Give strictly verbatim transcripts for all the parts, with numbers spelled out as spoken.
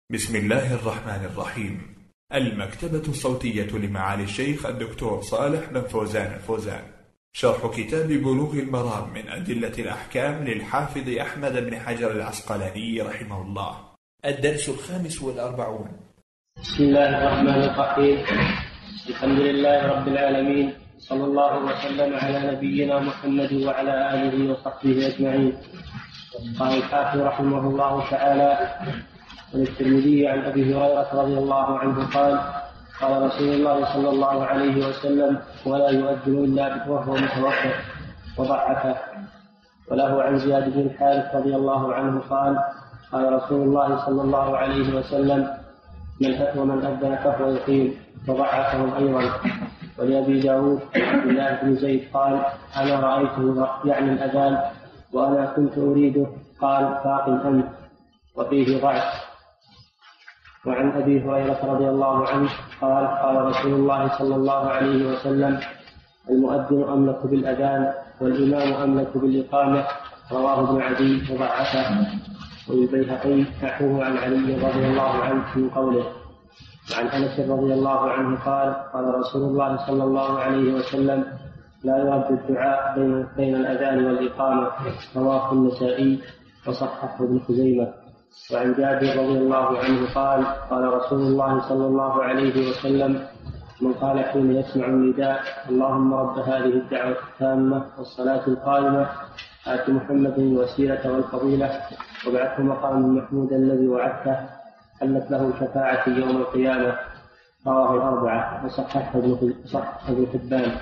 بسم الله الرحمن الرحيم. المكتبة الصوتية لمعالي الشيخ الدكتور صالح بن فوزان الفوزان، شرح كتاب بلوغ المرام من أدلة الأحكام للحافظ أحمد بن حجر العسقلاني رحمه الله. الدرس الخامس والأربعون. بسم الله الرحمن الرحيم. الحمد لله رب العالمين، صلى الله وسلم على نبينا محمد وعلى آله وصحبه أجمعين. قال الحافظ رحمه الله تعالى: وللترمذي عن أبي هريرة رضي الله عنه قال: قال رسول الله صلى الله عليه وسلم: ولا يؤذن إلا وهو متوضئ، وضعفه. وله عن زياد بن الحارث رضي الله عنه قال: قال رسول الله صلى الله عليه وسلم: من ومن أذن فهو يقيم، وضعفه أيضا. ولأبي داود عبد الله بن زيد قال: أنا رأيته يعني الأذان وأنا كنت أريده، قال: فاق أنت. وفيه ضعف. وعن أبي هريرة رضي الله عنه قال: قال رسول الله صلى الله عليه وسلم: المؤذن أملك بالأذان والإمام أملك بالإقامة. رواه ابن عدي وضعفه. والبيهقي نحوه عن علي رضي الله عنه من قوله. وعن أنس رضي الله عنه قال: قال رسول الله صلى الله عليه وسلم: لا يرد الدعاء بين الأذان والإقامة. رواه النسائي وصححه ابن خزيمة. وعن جابر رضي الله عنه قال: قال رسول الله صلى الله عليه وسلم: من قال حين يسمع النداء: اللهم رب هذه الدعوة التامة والصلاة القائمة آت محمد الوسيلة والفضيلة وابعثه مقاما محمودا الذي وعدته، حلت له شفاعة يوم القيامة. رواه الأربعة وصححه ابن حبان.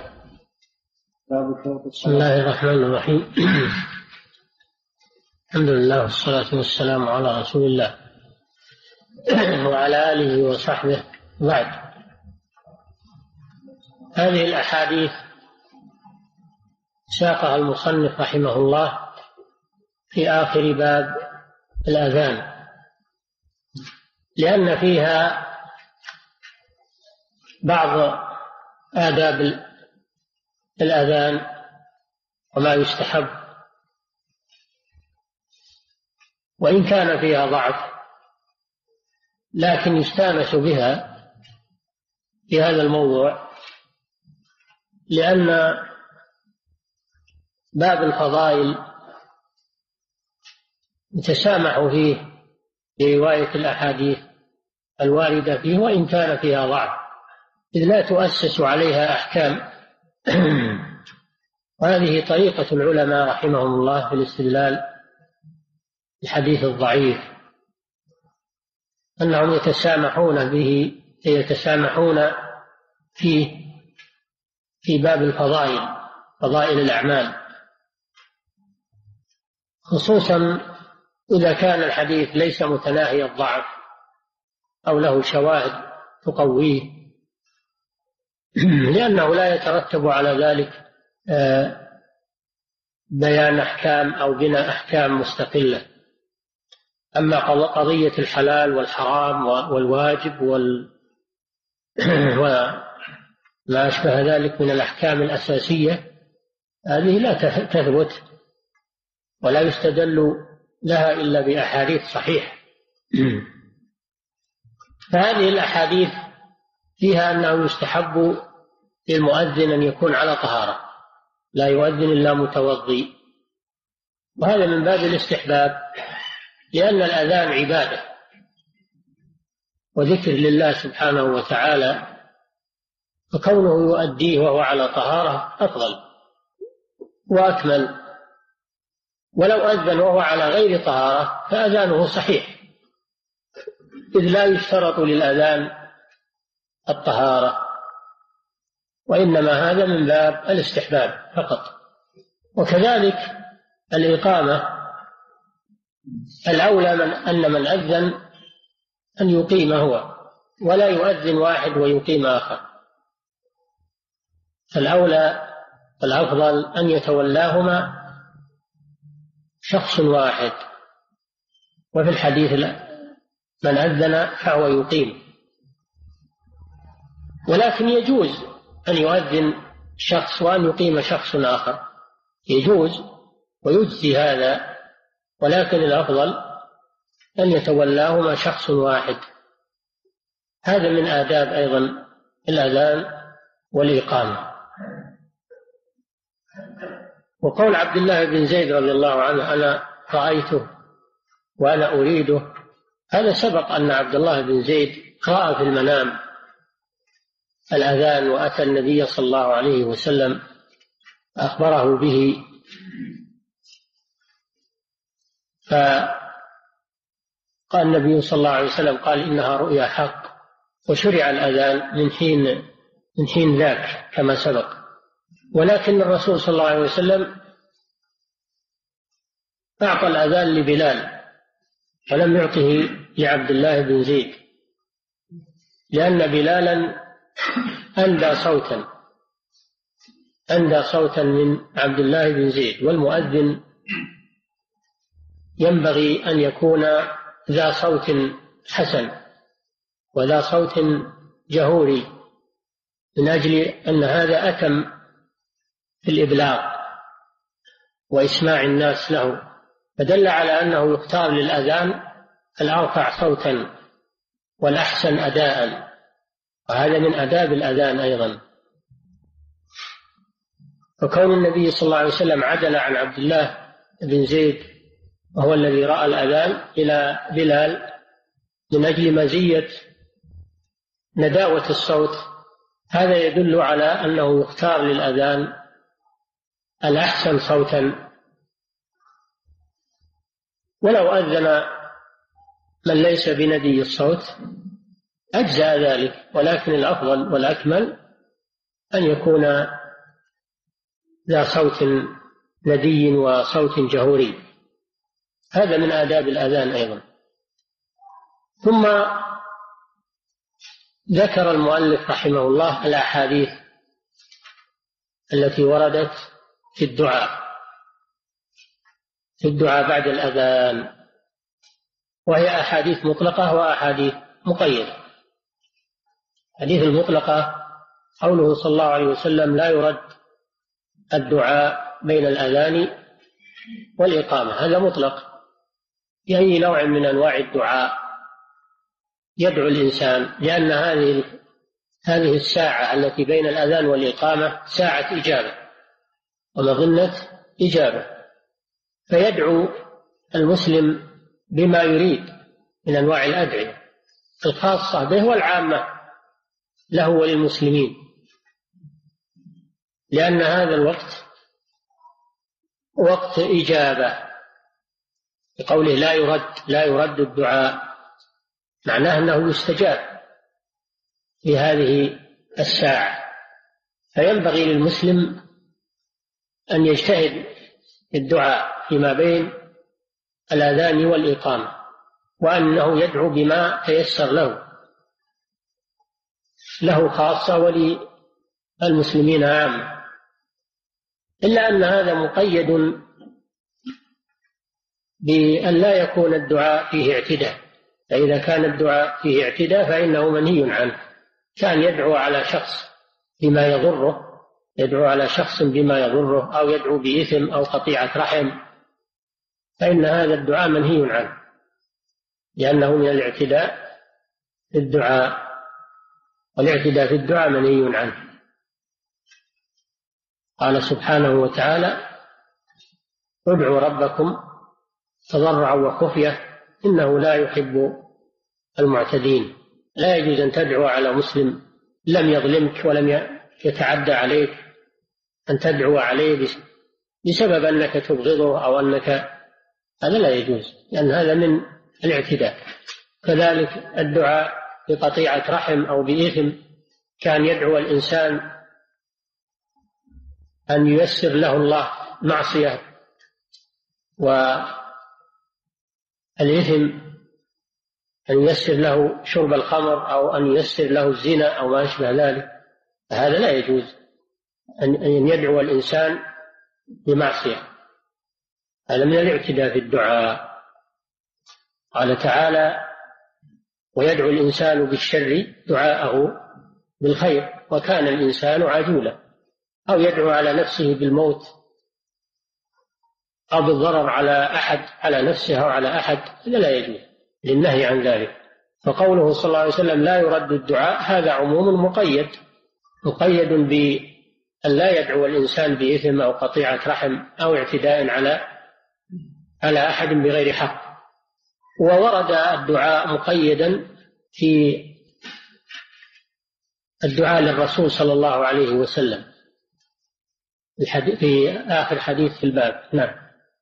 بسم الله الرحمن الرحيم. الحمد لله والصلاة والسلام على رسول الله وعلى آله وصحبه. بعد، هذه الأحاديث ساقها المصنف رحمه الله في آخر باب الأذان، لأن فيها بعض آداب الأذان وما يستحب، وإن كان فيها ضعف لكن يستانس بها في هذا الموضوع، لأن باب الفضائل يتسامح فيه برواية الأحاديث الواردة فيه وإن كان فيها ضعف، إذ لا تؤسس عليها أحكام. وهذه طريقة العلماء رحمهم الله في الاستدلال الحديث الضعيف، أنهم يتسامحون به يتسامحون فيه في باب الفضائل، فضائل الأعمال، خصوصا إذا كان الحديث ليس متناهي الضعف أو له شواهد تقويه، لأنه لا يترتب على ذلك بيان أحكام أو بناء أحكام مستقلة. أما قضية الحلال والحرام والواجب وال... وما أشبه ذلك من الأحكام الأساسية، هذه لا تثبت ولا يستدل لها إلا بأحاديث صحيحة. فهذه الأحاديث فيها أنه يستحب للمؤذن أن يكون على طهارة، لا يؤذن إلا متوضي، وهذا من باب الاستحباب، لأن الأذان عبادة وذكر لله سبحانه وتعالى، فكونه يؤديه وهو على طهارة أفضل وأكمل. ولو أذن وهو على غير طهارة فأذانه صحيح، إذ لا يشترط للأذان الطهارة، وإنما هذا من باب الاستحباب فقط. وكذلك الإقامة، الأولى من أن من أذن أن يقيم هو، ولا يؤذن واحد ويقيم آخر. فالأولى الأفضل أن يتولاهما شخص واحد. وفي الحديث من أذن فهو يقيم، ولكن يجوز أن يؤذن شخص وأن يقيم شخص آخر، يجوز ويجزي هذا، ولكن الأفضل أن يتولاهما شخص واحد. هذا من آداب أيضا الأذان والإقامة. وقول عبد الله بن زيد رضي الله عنه أنا رأيته وأنا أريده، هذا سبق أن عبد الله بن زيد رأى في المنام الأذان وأتى النبي صلى الله عليه وسلم أخبره به، فقال النبي صلى الله عليه وسلم قال إنها رؤيا حق، وشرع الأذان من حين من حين ذاك كما سبق. ولكن الرسول صلى الله عليه وسلم أعطى الأذان لبلال ولم يعطه لعبد الله بن زيد، لأن بلالا أندى صوتا أندى صوتا من عبد الله بن زيد، والمؤذن ينبغي أن يكون ذا صوت حسن وذا صوت جهوري، من أجل أن هذا أتم في الإبلاغ وإسماع الناس له، فدل على أنه يختار للأذان الأرفع صوتا والأحسن أداء، وهذا من آداب الأذان أيضا. فكون النبي صلى الله عليه وسلم عدل عن عبد الله بن زيد وهو الذي رأى الأذان إلى بلال من أجل مزية نداوة الصوت، هذا يدل على أنه يختار للأذان الأحسن صوتا. ولو أذن من ليس بندي الصوت أجزأ ذلك، ولكن الأفضل والأكمل أن يكون ذا صوت ندي وصوت جهوري. هذا من آداب الأذان أيضا. ثم ذكر المؤلف رحمه الله الأحاديث التي وردت في الدعاء في الدعاء بعد الأذان، وهي أحاديث مطلقة وأحاديث مقيدة. الحديث المطلقة قوله صلى الله عليه وسلم لا يرد الدعاء بين الأذان والإقامة، هذا مطلق، بأي نوع من أنواع الدعاء يدعو الإنسان، لأن هذه هذه الساعة التي بين الأذان والإقامة ساعة إجابة ومظنة إجابة، فيدعو المسلم بما يريد من أنواع الأدعية الخاصة به والعامة له وللمسلمين، لأن هذا الوقت وقت إجابة. بقوله لا يرد لا يرد الدعاء، معناه أنه يستجاب في هذه الساعة، فينبغي للمسلم أن يجتهد في الدعاء فيما بين الأذان والإقامة، وأنه يدعو بما تيسر له له خاصة وللمسلمين عامة، إلا أن هذا مقيد بأن لا يكون الدعاء فيه اعتداء، فإذا كان الدعاء فيه اعتداء فإنه منهي عنه. كان يدعو على شخص بما يضره يدعو على شخص بما يضره أو يدعو بإثم أو قطيعة رحم، فإن هذا الدعاء منهي عنه، لأنه من الاعتداء في الدعاء، والاعتداء في الدعاء منهي عنه. قال سبحانه وتعالى ادعوا ربكم تضرعا وخفية إنه لا يحب المعتدين. لا يجوز أن تدعو على مسلم لم يظلمك ولم يتعدى عليك، أن تدعو عليه بسبب أنك تبغضه أو أنك، هذا لا يجوز، لأن هذا من الاعتداء. كذلك الدعاء بقطيعة رحم أو بإثم، كان يدعو الإنسان أن ييسر له الله معصية، والإثم أن ييسر له شرب الخمر أو أن ييسر له الزنا أو ما أشبه ذلك، هذا لا يجوز أن يدعو الإنسان بمعصية، هذا من الاعتداء في الدعاء. قال تعالى ويدعو الإنسان بالشر دعاءه بالخير وكان الإنسان عجولا، أو يدعو على نفسه بالموت أو بالضرر على أحد على نفسه أو على أحد، هذا لا يجوز. للنهي عن ذلك. فقوله صلى الله عليه وسلم لا يرد الدعاء هذا عموم مقيد، مقيد بأن لا يدعو الإنسان بإثم أو قطيعة رحم أو اعتداء على على أحد بغير حق. وورد الدعاء مقيدا في الدعاء للرسول صلى الله عليه وسلم في آخر حديث في الباب. نعم.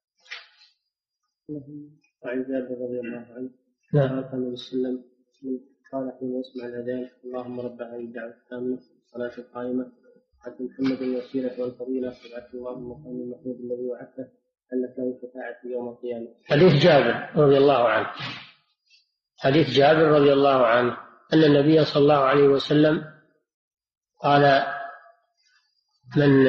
وعن جابر رضي الله عنه نعم. قال النبي صلى الله عليه وسلم قال حين يسمع الأذان اللهم رب هذه الدعوة التامة الصلاة القائمة آت محمد الوسيلة والفضيلة وابعثه اللهم مقام المحمود الذي وعدته أنك له شفاعة يوم القيامة. حديث جابر رضي الله عنه حديث جابر رضي الله عنه أن النبي صلى الله عليه وسلم قال من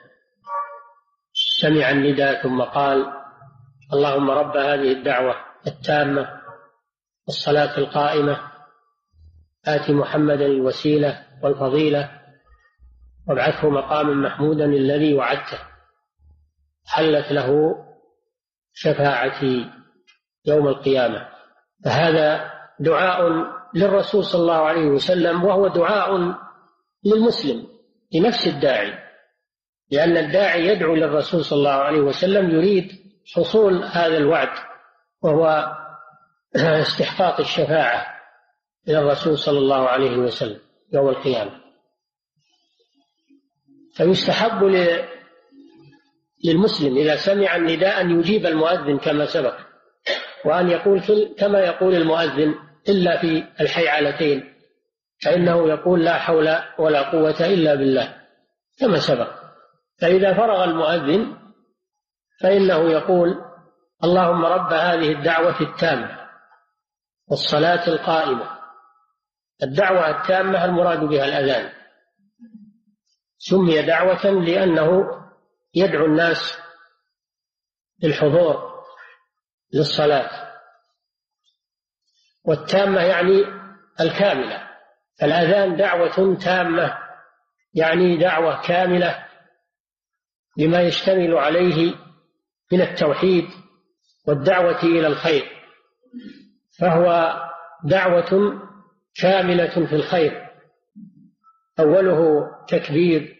سمع النداء ثم قال اللهم رب هذه الدعوة التامة الصلاة القائمة آت محمدا الوسيلة والفضيلة وابعثه مقاما محمودا الذي وعدته حلت له شفاعتي يوم القيامة. فهذا دعاء للرسول صلى الله عليه وسلم، وهو دعاء للمسلم لنفس الداعي، لأن الداعي يدعو للرسول صلى الله عليه وسلم يريد حصول هذا الوعد، وهو استحقاق الشفاعة إلى الرسول صلى الله عليه وسلم يوم القيامة. فيستحب للمسلم إذا سمع النداء أن يجيب المؤذن كما سبق، وأن يقول كما يقول المؤذن إلا في الحيعلتين، فإنه يقول لا حول ولا قوة إلا بالله كما سبق. فإذا فرغ المؤذن فإنه يقول اللهم رب هذه الدعوة التامة والصلاة القائمة. الدعوة التامة المراد بها الأذان، سمي دعوة لأنه يدعو الناس للحضور للصلاة، والتامة يعني الكاملة. فالأذان دعوة تامة يعني دعوة كاملة لما يشتمل عليه من التوحيد والدعوة إلى الخير، فهو دعوة كاملة في الخير، أوله تكبير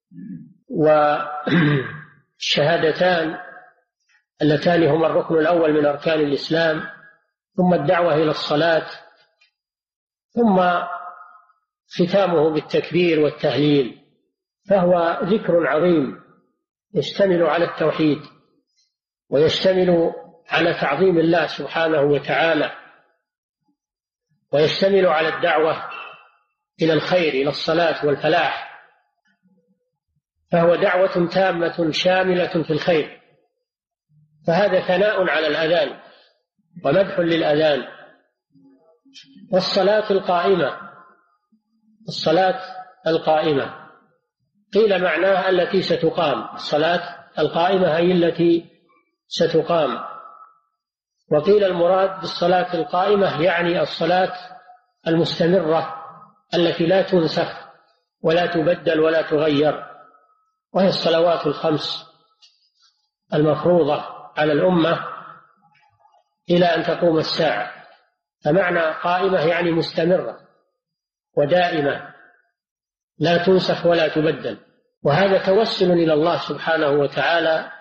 والشهادتان اللتان هما الركن الأول من أركان الإسلام، ثم الدعوة إلى الصلاة، ثم ختامه بالتكبير والتهليل. فهو ذكر عظيم يشتمل على التوحيد ويشتمل على تعظيم الله سبحانه وتعالى، ويشتمل على الدعوة إلى الخير إلى الصلاة والفلاح. فهو دعوة تامة شاملة في الخير. فهذا ثناء على الأذان ومدح للأذان. والصلاة القائمة، الصلاة القائمة قيل معناها التي ستقام، الصلاة القائمة هي التي ستقام، وقيل المراد بالصلاة القائمة يعني الصلاة المستمرة التي لا تنسخ ولا تبدل ولا تغير، وهي الصلوات الخمس المفروضة على الأمة إلى أن تقوم الساعة. فمعنى قائمة يعني مستمرة ودائمة لا تنسخ ولا تبدل. وهذا توسل إلى الله سبحانه وتعالى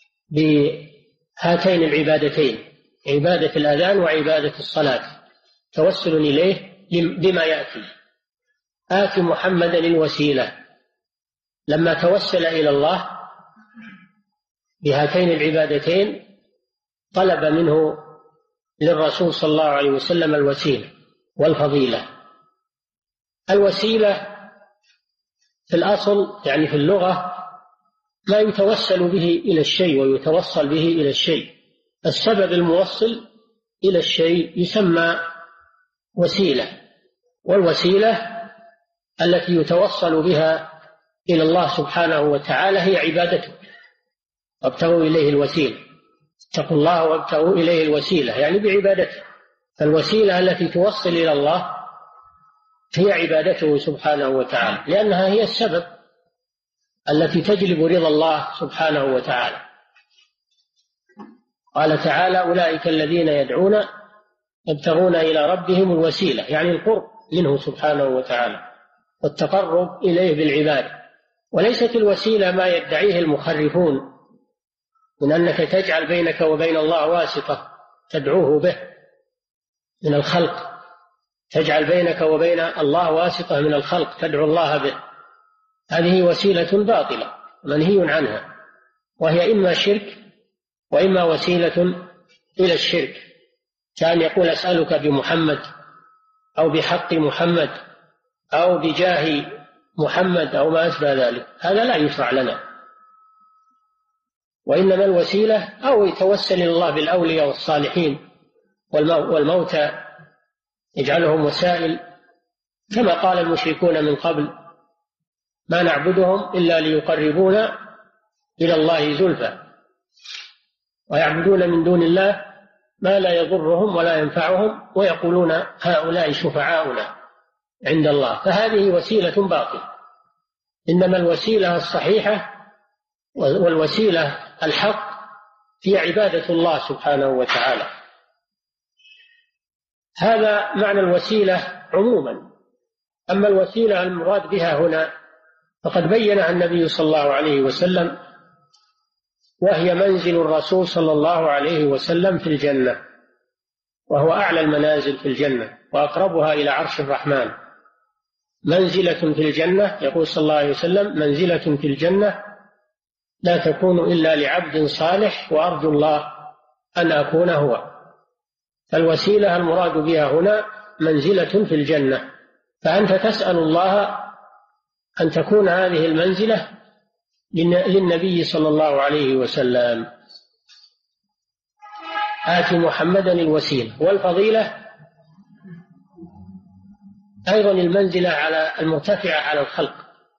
بهاتين العبادتين، عبادة الأذان وعبادة الصلاة، توسل إليه بما يأتي. آت محمدا الوسيلة، لما توسل إلى الله بهاتين العبادتين طلب منه للرسول صلى الله عليه وسلم الوسيلة والفضيلة. الوسيلة في الأصل يعني في اللغة ما يتوسل به إلى الشيء ويتوصل به إلى الشيء. السبب الموصل إلى الشيء يسمى وسيلة، والوسيلة التي يتوصل بها إلى الله سبحانه وتعالى هي عبادته. وابتغوا إليه الوسيلة، اتقوا الله وابتغوا إليه الوسيلة يعني بعبادته. فالوسيلة التي توصل إلى الله هي عبادته سبحانه وتعالى، لأنها هي السبب التي تجلب رضا الله سبحانه وتعالى. قال تعالى أولئك الذين يدعون يبتغون إلى ربهم الوسيلة يعني القرب منه سبحانه وتعالى والتقرب إليه بالعبادة، وليست الوسيلة ما يدعيه المخرفون من أنك تجعل بينك وبين الله واسطة تدعوه به من الخلق، تجعل بينك وبين الله واسطة من الخلق تدعو الله به، هذه وسيلة باطلة منهي عنها، وهي إما شرك وإما وسيلة إلى الشرك، كان يقول أسألك بمحمد أو بحق محمد أو بجاه محمد أو ما أشبه ذلك، هذا لا يشرع لنا. وإنما الوسيلة أو يتوسل إلى الله بالأولياء والصالحين والموتى يجعلهم وسائل، كما قال المشركون من قبل ما نعبدهم إلا ليقربونا إلى الله زلفى، ويعبدون من دون الله ما لا يضرهم ولا ينفعهم ويقولون هؤلاء شفعاؤنا عند الله، فهذه وسيلة باطلة. إنما الوسيلة الصحيحة والوسيلة الحق هي عبادة الله سبحانه وتعالى. هذا معنى الوسيلة عموما. أما الوسيلة المراد بها هنا فقد بينها النبي صلى الله عليه وسلم، وهي منزل الرسول صلى الله عليه وسلم في الجنة، وهو أعلى المنازل في الجنة وأقربها إلى عرش الرحمن. منزلة في الجنة، يقول صلى الله عليه وسلم: منزلة في الجنة لا تكون إلا لعبد صالح وأرجو الله أن أكون هو. فالوسيلة المراد بها هنا منزلة في الجنة، فأنت تسأل الله أن تكون هذه المنزلة للنبي صلى الله عليه وسلم. آت محمدا الوسيلة والفضيلة، أيضا المنزلة على المرتفعة على الخلق،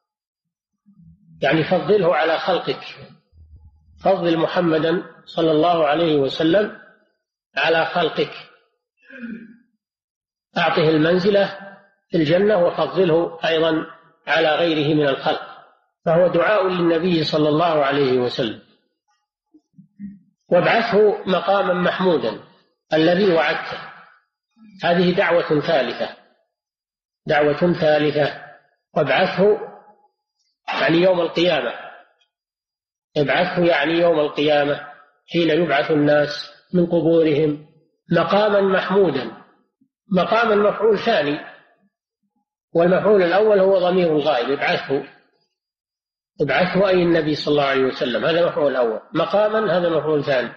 يعني فضله على خلقك، فضل محمدا صلى الله عليه وسلم على خلقك، أعطه المنزلة في الجنة وفضله أيضا على غيره من الخلق، فهو دعاء للنبي صلى الله عليه وسلم. وابعثه مقاما محمودا الذي وعدته، هذه دعوة ثالثة، دعوة ثالثة. وابعثه يعني يوم القيامة، ابعثه يعني يوم القيامة حين يبعث الناس من قبورهم مقاما محمودا. مقاما مفعول ثاني، والمفعول الأول هو ضمير الغائب، ابعثه، ابعثه أي النبي صلى الله عليه وسلم، هذا مفعول أول. مقاما هذا مفعول ثاني،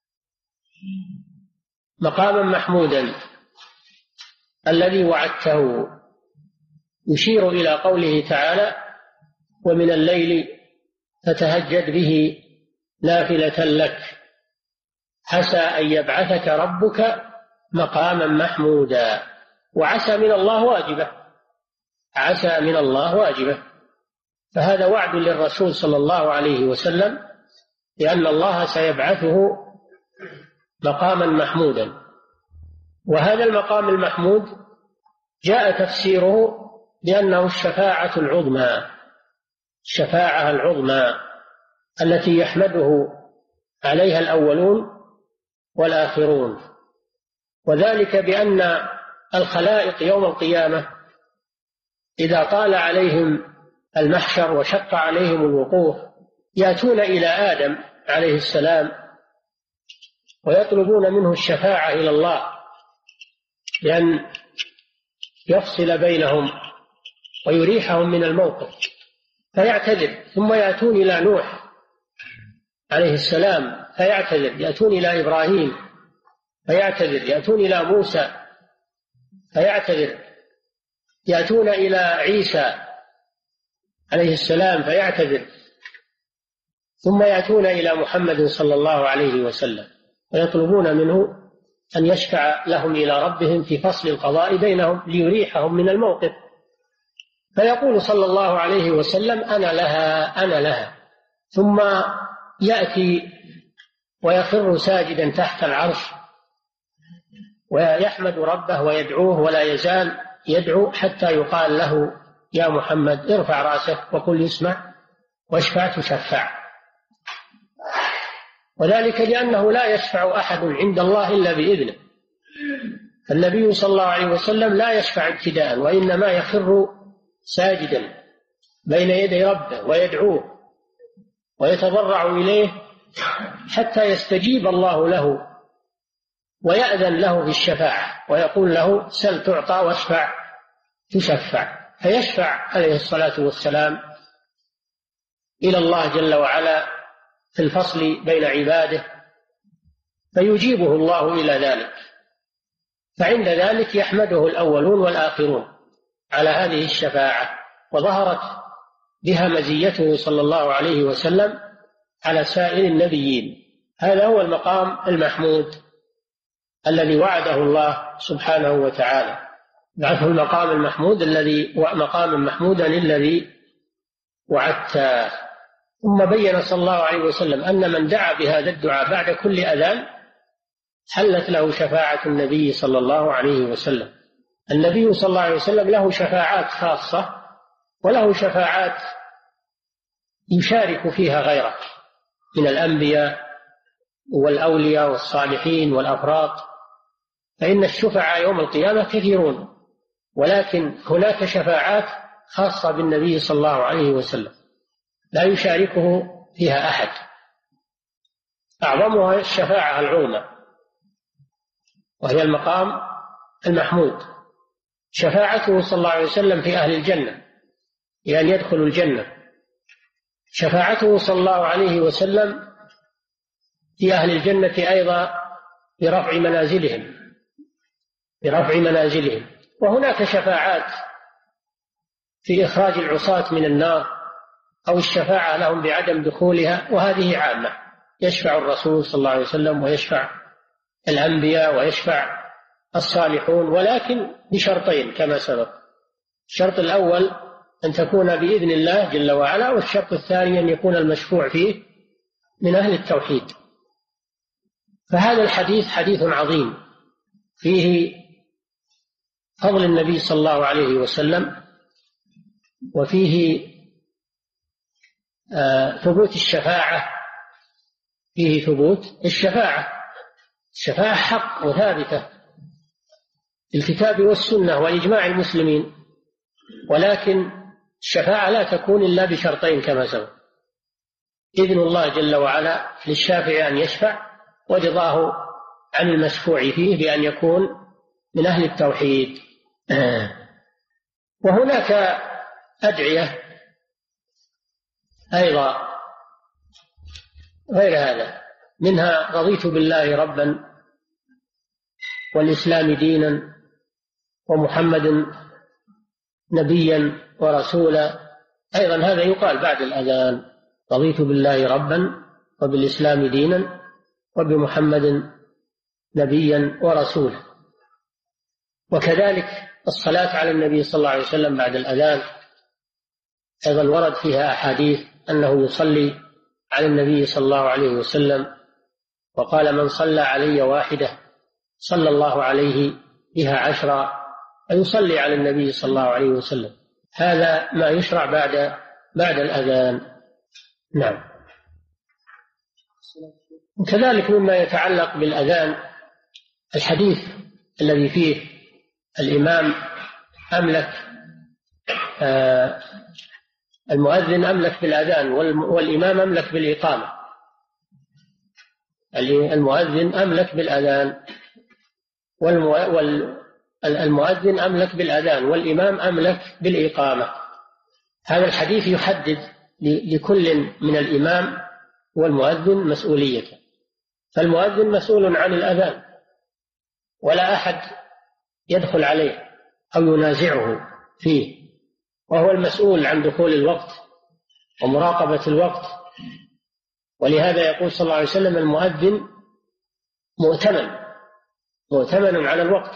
مقاما محمودا الذي وعدته، يشير إلى قوله تعالى: ومن الليل فتهجد به نافلة لك عسى أن يبعثك ربك مقاما محمودا. وعسى من الله واجبة، عسى من الله واجبة، فهذا وعد للرسول صلى الله عليه وسلم لأن الله سيبعثه مقاما محمودا. وهذا المقام المحمود جاء تفسيره بأنه الشفاعة العظمى، الشفاعة العظمى التي يحمده عليها الأولون والآخرون، وذلك بأن الخلائق يوم القيامة إذا طال عليهم المحشر وشق عليهم الوقوف يأتون إلى آدم عليه السلام ويطلبون منه الشفاعة إلى الله لأن يفصل بينهم ويريحهم من الموقف، فيعتذر. ثم يأتون إلى نوح عليه السلام فيعتذر، يأتون إلى إبراهيم فيعتذر، يأتون إلى موسى فيعتذر، يأتون إلى عيسى عليه السلام فيعتذر، ثم يأتون إلى محمد صلى الله عليه وسلم ويطلبون منه أن يشفع لهم إلى ربهم في فصل القضاء بينهم ليريحهم من الموقف، فيقول صلى الله عليه وسلم: أنا لها أنا لها. ثم يأتي ويخر ساجدا تحت العرش ويحمد ربه ويدعوه، ولا يزال يدعو حتى يقال له: يا محمد ارفع رأسك وقل يسمع واشفع تشفع. وذلك لأنه لا يشفع أحد عند الله إلا بإذنه، فالنبي صلى الله عليه وسلم لا يشفع ابتداء، وإنما يخر ساجدا بين يدي ربه ويدعوه ويتضرع إليه حتى يستجيب الله له ويأذن له في الشفاعة ويقول له سل تعطى واشفع تشفع، فيشفع عليه الصلاة والسلام إلى الله جل وعلا في الفصل بين عباده فيجيبه الله إلى ذلك، فعند ذلك يحمده الأولون والآخرون على هذه الشفاعة، وظهرت بها مزيته صلى الله عليه وسلم على سائر النبيين. هذا هو المقام المحمود الذي وعده الله سبحانه وتعالى، بعثه المقام المحمود الذي مقام محمودا الذي وعدته. ثم بين صلى الله عليه وسلم أن من دعا بهذا الدعاء بعد كل أذان حلت له شفاعة النبي صلى الله عليه وسلم. النبي صلى الله عليه وسلم له شفاعات خاصة وله شفاعات يشارك فيها غيره من الأنبياء والأولياء والصالحين والأفراط، فإن الشفعاء يوم القيامة كثيرون، ولكن هناك شفاعات خاصة بالنبي صلى الله عليه وسلم لا يشاركه فيها أحد، أعظمها الشفاعة العظمى وهي المقام المحمود، شفاعته صلى الله عليه وسلم في أهل الجنة لأن يدخلوا الجنة، شفاعته صلى الله عليه وسلم في أهل الجنة أيضا برفع منازلهم برفع منازلهم وهناك شفاعات في إخراج العصاة من النار أو الشفاعة لهم بعدم دخولها، وهذه عامة، يشفع الرسول صلى الله عليه وسلم ويشفع الأنبياء ويشفع الصالحون، ولكن بشرطين كما سبق. الشرط الأول أن تكون بإذن الله جل وعلا، والشرط الثاني أن يكون المشفوع فيه من أهل التوحيد. فهذا الحديث حديث عظيم فيه فضل النبي صلى الله عليه وسلم، وفيه آه ثبوت الشفاعة، فيه ثبوت الشفاعة الشفاعة حق وثابتة في الكتاب والسنة وإجماع المسلمين، ولكن الشفاعة لا تكون إلا بشرطين كما سبق: إذن الله جل وعلا للشافع أن يشفع، ورضاه عن المشفوع فيه بأن يكون من أهل التوحيد. وهناك أدعية أيضا غير هذا، منها رضيت بالله ربا والإسلام دينا ومحمد نبيا ورسولا، أيضا هذا يقال بعد الأذان: رضيت بالله ربا وبالإسلام دينا وبمحمد نبيا ورسولا. وكذلك الصلاة على النبي صلى الله عليه وسلم بعد الأذان أيضا ورد فيها أحاديث أنه يصلي على النبي صلى الله عليه وسلم، وقال: من صلى علي واحدة صلى الله عليه بها عشرا، ويصلي على النبي صلى الله عليه وسلم. هذا ما يشرع بعد بعد الأذان. نعم. وكذلك مما يتعلق بالأذان الحديث الذي فيه الإمام أملك آه المؤذن أملك بالأذان والإمام أملك بالإقامة. المؤذن أملك بالأذان والمؤذن أملك بالأذان والإمام أملك بالإقامة. هذا الحديث يحدد لكل من الإمام والمؤذن مسؤوليته، فالمؤذن مسؤول عن الأذان ولا أحد يدخل عليه أو ينازعه فيه، وهو المسؤول عن دخول الوقت ومراقبة الوقت. ولهذا يقول صلى الله عليه وسلم: المؤذن مؤتمن مؤتمن على الوقت.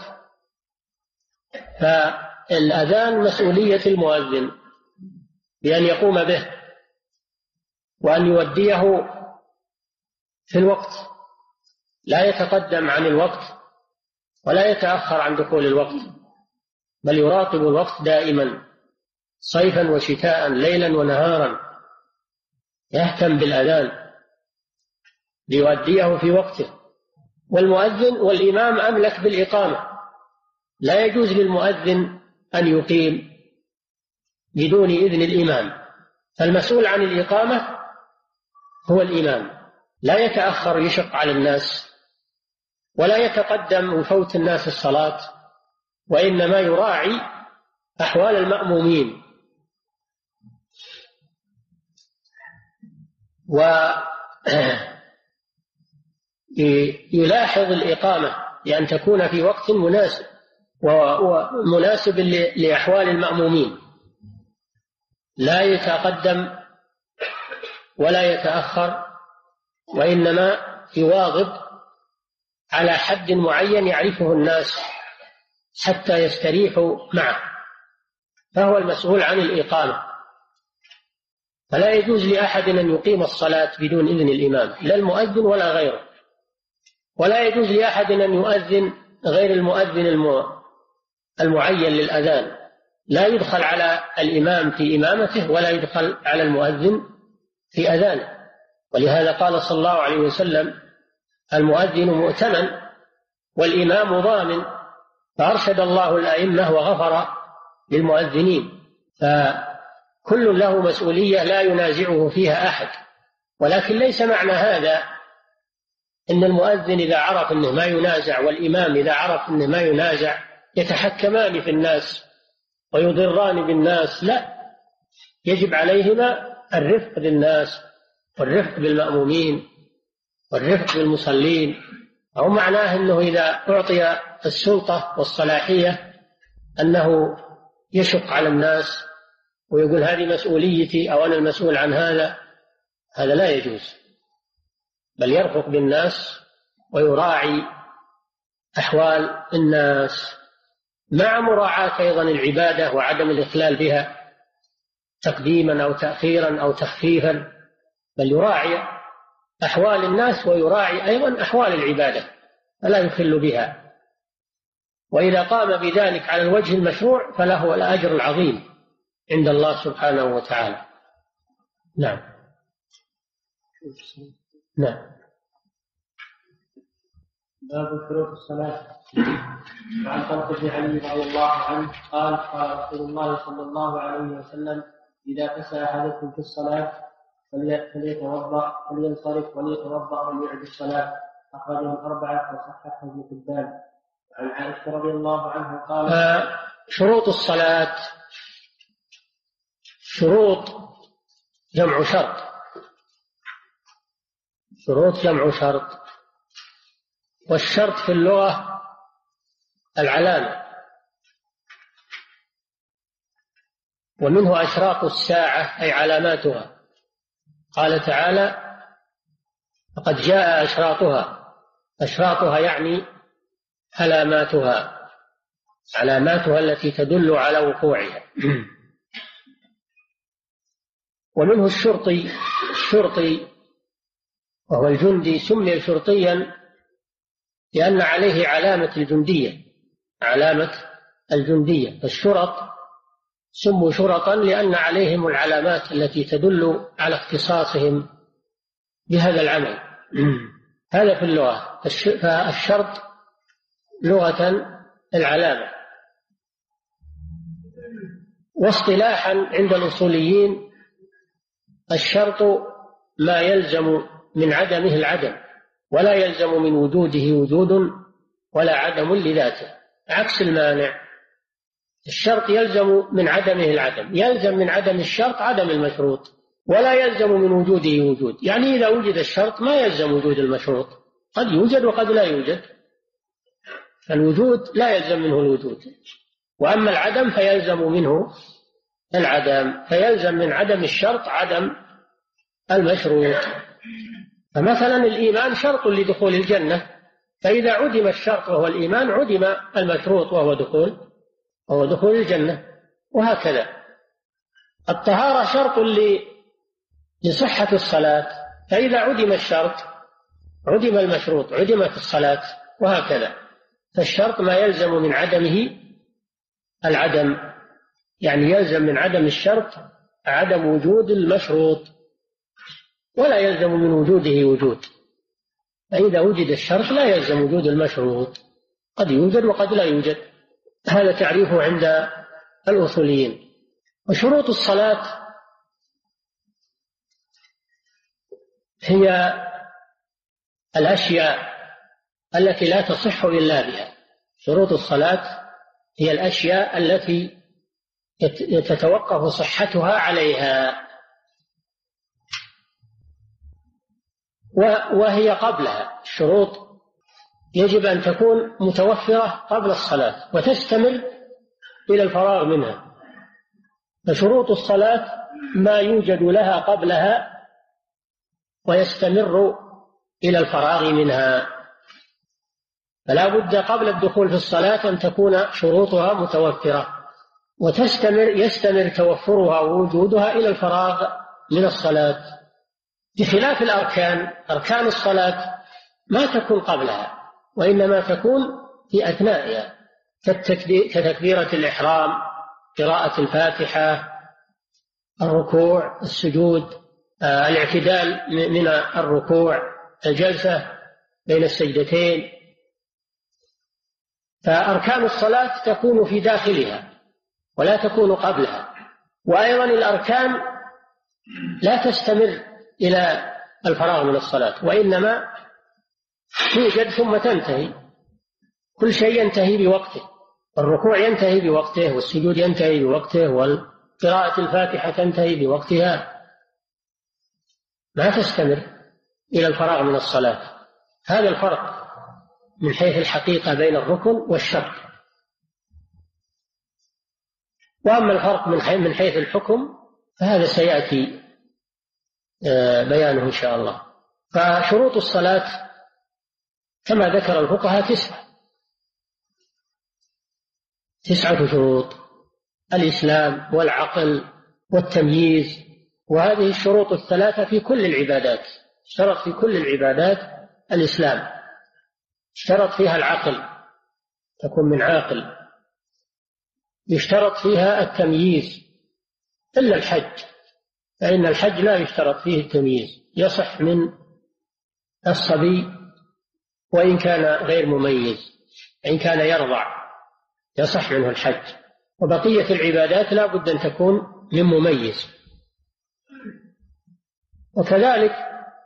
فالأذان مسؤولية المؤذن بأن يقوم به وأن يوديه في الوقت، لا يتقدم عن الوقت ولا يتأخر عن دخول الوقت، بل يراقب الوقت دائما صيفا وشتاء ليلا ونهارا، يهتم بالأذان ليؤديه في وقته. والمؤذن والإمام أملك بالإقامة، لا يجوز للمؤذن أن يقيم بدون إذن الإمام، فالمسؤول عن الإقامة هو الإمام، لا يتأخر يشق على الناس ولا يتقدم ويفوت الناس الصلاة، وإنما يراعي أحوال المأمومين ويلاحظ الإقامة بأن تكون في وقت مناسب ومناسب لأحوال المأمومين، لا يتقدم ولا يتأخر، وإنما يواظب على حد معين يعرفه الناس حتى يستريحوا معه، فهو المسؤول عن الإقامة. فلا يجوز لأحد أن يقيم الصلاة بدون إذن الإمام، لا المؤذن ولا غيره، ولا يجوز لأحد أن يؤذن غير المؤذن المعين للأذان، لا يدخل على الإمام في إمامته ولا يدخل على المؤذن في أذانه. ولهذا قال صلى الله عليه وسلم: المؤذن مؤتمن والإمام ضامن، فأرشد الله الأئمة وغفر للمؤذنين، فكل له مسؤولية لا ينازعه فيها أحد. ولكن ليس معنى هذا إن المؤذن إذا عرف أنه ما ينازع والإمام إذا عرف أنه ما ينازع يتحكمان في الناس ويضران بالناس، لا، يجب عليهما الرفق بالناس والرفق بالمأمومين والرفق بالمصلين. أو معناه أنه إذا أعطي السلطة والصلاحية أنه يشق على الناس ويقول هذه مسؤوليتي أو أنا المسؤول عن هذا، هذا لا يجوز، بل يرفق بالناس ويراعي أحوال الناس مع مراعاة أيضا العبادة وعدم الإخلال بها تقديما أو تأخيرا أو تخفيفا، بل يراعي أحوال الناس ويراعي أيضا أحوال العبادة فلا يخل بها. وإذا قام بذلك على الوجه المشروع فله الأجر العظيم عند الله سبحانه وتعالى. نعم. نعم. باب شروط الصلاة. وعن طلحة بن علي رضي الله عنه قال: قال رسول الله صلى الله عليه وسلم: إذا كسى أحدكم في الصلاة فليتوضأ فلينصرف وليتوضأ وليعد الصلاة. أخرجه الأربعة وصححه ابن حبان. عن عائشة رضي الله عنها قال: آه شروط الصلاة شروط جمع شرط، شروط جمع شرط، والشرط في اللغة العلامة، ومنه أشراط الساعة أي علاماتها. قال تعالى: فقد جاء أشراطها، أشراطها يعني علاماتها، علاماتها التي تدل على وقوعها. ومنه الشرطي، الشرطي وهو الجندي سمي شرطيا لأن عليه علامة الجندية، علامة الجندية. فالشرط سموا شرطا لأن عليهم العلامات التي تدل على اختصاصهم بهذا العمل. هذا في اللغة. فالشرط لغة العلامة، واصطلاحا عند الأصوليين الشرط ما يلزم من عدمه العدم، ولا يلزم من وجوده وجود ولا عدم لذاته، عكس المانع. الشرط يلزم من عدمه العدم، يلزم من عدم الشرط عدم المشروط، ولا يلزم من وجوده وجود. يعني إذا وجد الشرط ما يلزم وجود المشروط، قد يوجد وقد لا يوجد. الوجود لا يلزم منه الوجود، وأما العدم فيلزم منه العدم، فيلزم من عدم الشرط عدم المشروط. فمثلا الإيمان شرط لدخول الجنة، فإذا عدم الشرط وهو الإيمان عدم المشروط وهو دخول وهو دخول الجنة، وهكذا. الطهارة شرط لصحة الصلاة، فإذا عدم الشرط عدم المشروط، عدمت الصلاة، وهكذا. فالشرط ما يلزم من عدمه العدم، يعني يلزم من عدم الشرط عدم وجود المشروط، ولا يلزم من وجوده وجود. فإذا وجد الشرط لا يلزم وجود المشروط، قد يوجد وقد لا يوجد. هذا تعريفه عند الأصوليين. وشروط الصلاة هي الأشياء التي لا تصح إلا بها. شروط الصلاة هي الأشياء التي تتوقف صحتها عليها، وهي قبلها. الشروط يجب أن تكون متوفرة قبل الصلاة وتستمر إلى الفراغ منها. فشروط الصلاة ما يوجد لها قبلها ويستمر إلى الفراغ منها. فلا بد قبل الدخول في الصلاة أن تكون شروطها متوفرة وتستمر يستمر توفرها ووجودها إلى الفراغ من الصلاة، بخلاف الأركان. أركان الصلاة ما تكون قبلها وإنما تكون في أثنائها، كتكبيرة الإحرام، قراءة الفاتحة، الركوع، السجود، آه، الاعتدال من الركوع، الجلسة بين السجدتين. فأركان الصلاة تكون في داخلها ولا تكون قبلها. وأيضا الأركان لا تستمر إلى الفراغ من الصلاة وإنما توجد ثم تنتهي. كل شيء ينتهي بوقته، الركوع ينتهي بوقته، والسجود ينتهي بوقته، وقراءة الفاتحة تنتهي بوقتها، ما تستمر إلى الفراغ من الصلاة. هذا الفرق من حيث الحقيقة بين الركن والشرط. وأما الفرق من حيث الحكم فهذا سيأتي بيانه إن شاء الله. فشروط الصلاة كما ذكر الفقهاء تسعة تسعة شروط: الإسلام والعقل والتمييز. وهذه الشروط الثلاثة في كل العبادات. اشترط في كل العبادات الإسلام، اشترط فيها العقل، تكون من عاقل، يشترط فيها التمييز إلا الحج، فإن الحج لا يشترط فيه التمييز، يصح من الصبي وإن كان غير مميز، إن كان يرضع يصح منه الحج. وبقية العبادات لا بد أن تكون من مميز. وكذلك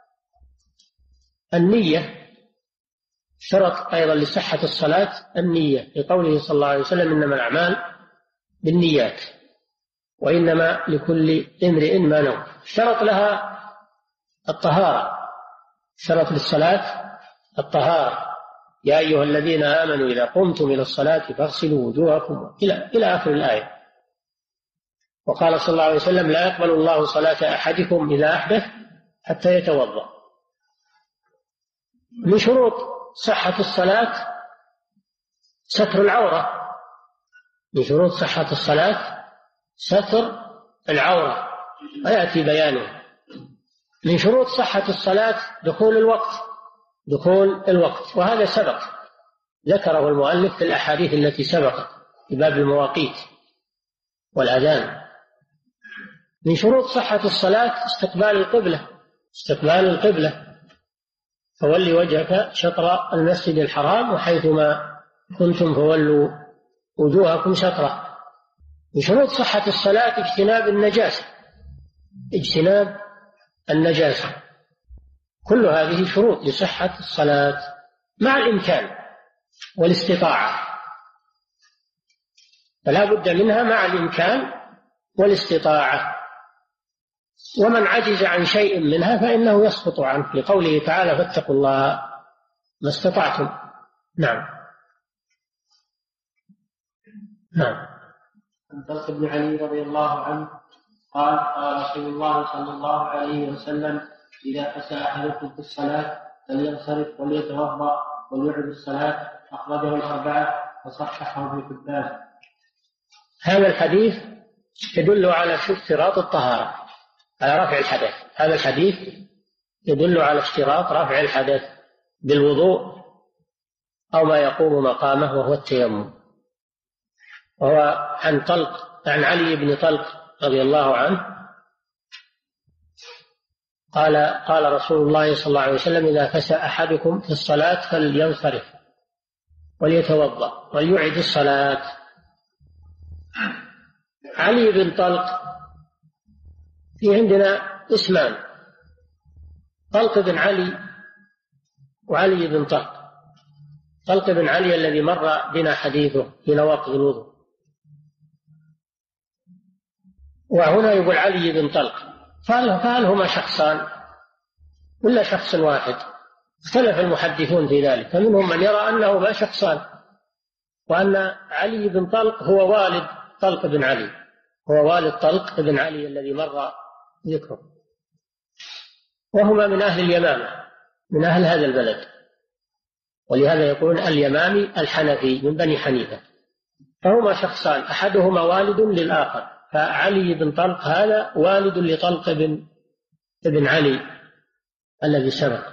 النية شرط أيضا لصحة الصلاة النية، لقوله صلى الله عليه وسلم: إنما الأعمال بالنيات وإنما لكل امرئ ما نوى. شرط لها الطهارة، شرط للصلاة الطهارة: يا أيها الذين آمنوا إذا قمتم إلى الصلاة فاغسلوا وجوهكم إلى إلى آخر الآية. وقال صلى الله عليه وسلم: لا يقبل الله صلاة أحدكم إذا أحدث حتى يتوضأ. من شروط صحة الصلاة ستر العورة، من شروط صحة الصلاة ستر العورة ويأتي بيانه. من شروط صحة الصلاة دخول الوقت، دخول الوقت، وهذا سبق ذكره المؤلف في الأحاديث التي سبقت في باب المواقيت والأذان. من شروط صحة الصلاة استقبال القبلة، استقبال القبلة: فولي وجهك شطر المسجد الحرام وحيثما كنتم فولوا وجوهكم شطره. من شروط صحة الصلاة اجتناب النجاسة، اجتناب النجاسة. كل هذه شروط لصحة الصلاة مع الإمكان والاستطاعة، فلا بد منها مع الإمكان والاستطاعة. ومن عجز عن شيء منها فإنه يسقط عنه، لقوله تعالى: فاتقوا الله ما استطعتم. نعم نعم. عن طلق بن علي رضي الله عنه قال: قال رسول الله صلى الله عليه وسلم: إذا فسى أحدكم في الصلاة فلينصرف وليتوضأ وليعد الصلاة. أخرجه الأربعة وصححه ابن حبان. هذا الحديث يدل على اشتراط الطهارة، على رفع الحدث. هذا الحديث يدل على اشتراط رفع الحدث بالوضوء أو ما يقوم مقامه وهو التيمم. وهو عن طلق عن علي بن طلق رضي الله عنه قال: قال رسول الله صلى الله عليه وسلم: إذا فسى أحدكم في الصلاة فلينصرف وليتوضأ وليعد الصلاة. علي بن طلق في عندنا اسمان: طلق بن علي وعلي بن طلق. طلق بن علي الذي مر بنا حديثه في نواقض الوضوء، وهنا يقول علي بن طلق. فهل هما شخصان ولا شخص واحد؟ اختلف المحدثون في ذلك، فمنهم من يرى أنه ما شخصان، وأن علي بن طلق هو والد طلق بن علي، هو والد طلق بن علي الذي مر ذكره، وهما من أهل اليمامة، من أهل هذا البلد، ولهذا يقولون اليمامي الحنفي من بني حنيفة. فهما شخصان، أحدهما والد للآخر، فعلي بن طلق هذا والد لطلق بن بن علي الذي سبق.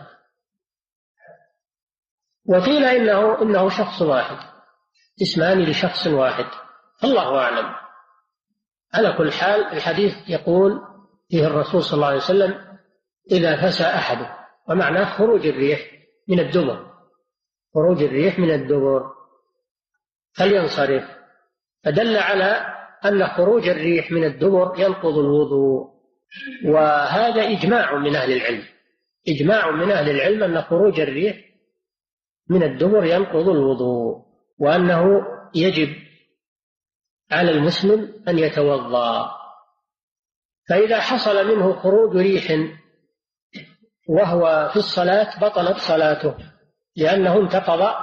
وقيل إنه إنه شخص واحد، اسمان لشخص واحد، الله أعلم. على كل حال الحديث يقول فيه الرسول صلى الله عليه وسلم: إذا فسى أحده، ومعناه خروج الريح من الدبر، خروج الريح من الدبر فلينصرف. فدل على أن خروج الريح من الدبر ينقض الوضوء، وهذا إجماع من أهل العلم، إجماع من أهل العلم أن خروج الريح من الدبر ينقض الوضوء، وأنه يجب على المسلم أن يتوضأ. فإذا حصل منه خروج ريح وهو في الصلاة بطلت صلاته، لأنه انتقض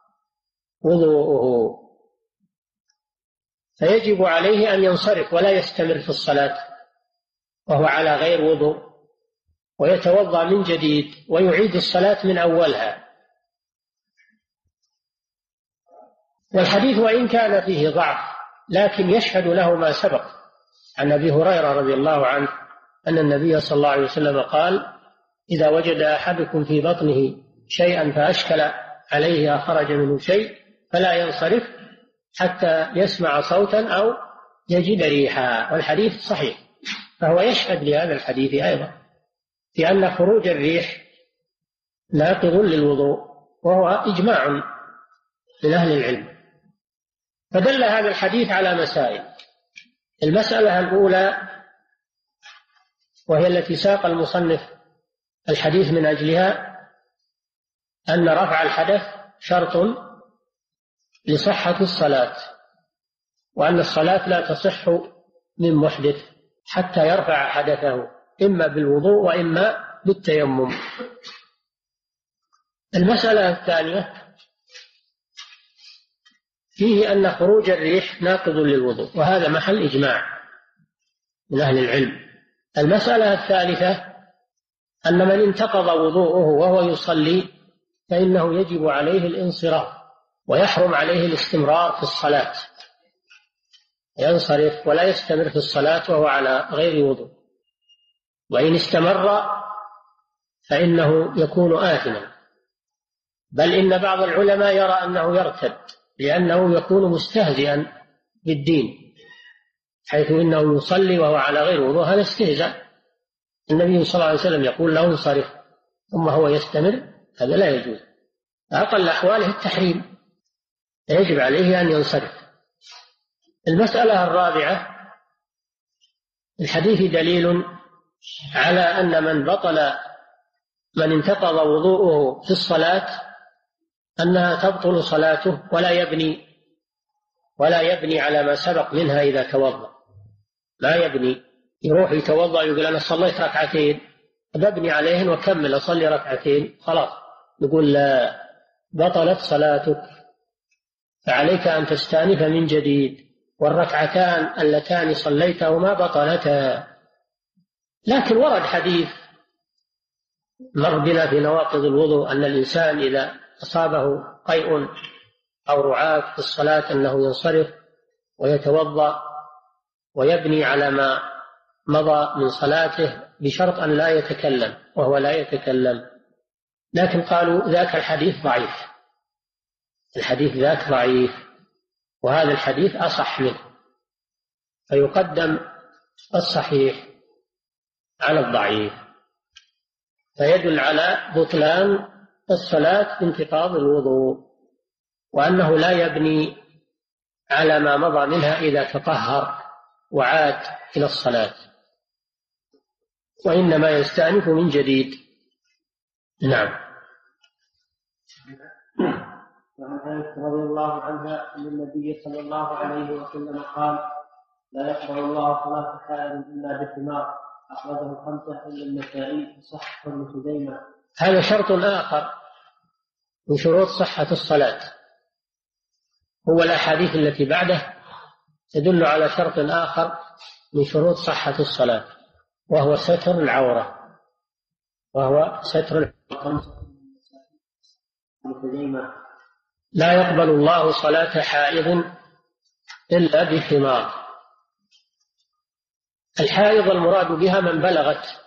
وضوءه، فيجب عليه أن ينصرف ولا يستمر في الصلاة وهو على غير وضوء، ويتوضأ من جديد ويعيد الصلاة من أولها. والحديث وإن كان فيه ضعف لكن يشهد له ما سبق عن أبي هريرة رضي الله عنه أن النبي صلى الله عليه وسلم قال: إذا وجد أحدكم في بطنه شيئا فأشكل عليه أخرج منه شيء فلا ينصرف حتى يسمع صوتا أو يجد ريحا. والحديث صحيح، فهو يشهد لهذا الحديث أيضا في أن خروج الريح ناقض للوضوء، وهو إجماع من أهل العلم. فدل هذا الحديث على مسائل. المسألة الأولى، وهي التي ساق المصنف الحديث من أجلها، أن رفع الحدث شرط لصحة الصلاة، وأن الصلاة لا تصح من محدث حتى يرفع حدثه، إما بالوضوء وإما بالتيمم. المسألة الثانية فيه أن خروج الريح ناقض للوضوء، وهذا محل إجماع من أهل العلم. المسألة الثالثة أن من انتقض وضوءه وهو يصلي فإنه يجب عليه الانصراف، ويحرم عليه الاستمرار في الصلاة، ينصرف ولا يستمر في الصلاة وهو على غير وضوء، وإن استمر فإنه يكون آثما. بل إن بعض العلماء يرى أنه يرتد، لأنه يكون مستهزئا بالدين، حيث إنه يصلي وهو على غير وضوء، هذا استهزاء. النبي صلى الله عليه وسلم يقول له انصرف ثم هو يستمر، هذا لا يجوز. أقل أحواله التحريم، يجب عليه أن ينصرف. المسألة الرابعة، الحديث دليل على أن من بطل من انتقض وضوءه في الصلاة أنها تبطل صلاته، ولا يبني ولا يبني على ما سبق منها إذا توضأ، لا يبني، يروح يتوضأ يقول أنا صليت ركعتين أبني عليهن وكمل أصلي ركعتين، خلاص يقول لا، بطلت صلاتك، فعليك أن تستأنف من جديد، والركعتان اللتان صليتهما بطلتا. لكن ورد حديث مر بنا في نواقض الوضوء أن الإنسان إذا أصابه قيء أو رعاف في الصلاة أنه ينصرف ويتوضأ ويبني على ما مضى من صلاته بشرط أن لا يتكلم، وهو لا يتكلم. لكن قالوا ذاك الحديث ضعيف، الحديث ذاك ضعيف، وهذا الحديث أصح منه، فيقدم الصحيح على الضعيف، فيدل على بطلان الصلاة بانتقاض الوضوء، وأنه لا يبني على ما مضى منها إذا تطهر وعاد إلى الصلاة، وإنما يستأنف من جديد. نعم. وعن عائشة رضي الله عنها أن النبي صلى الله عليه وسلم قال: لا يقبل الله صلاة حائض إلا بثمار، أخرجه الخمسة إلا النسائي وصححه ابن خزيمة. هذا شرط آخر من شروط صحة الصلاة، هو الأحاديث التي بعده تدل على شرط آخر من شروط صحة الصلاة، وهو ستر العورة وهو ستر العورة. لا يقبل الله صلاة حائض إلا بخمار. الحائض المراد بها من بلغت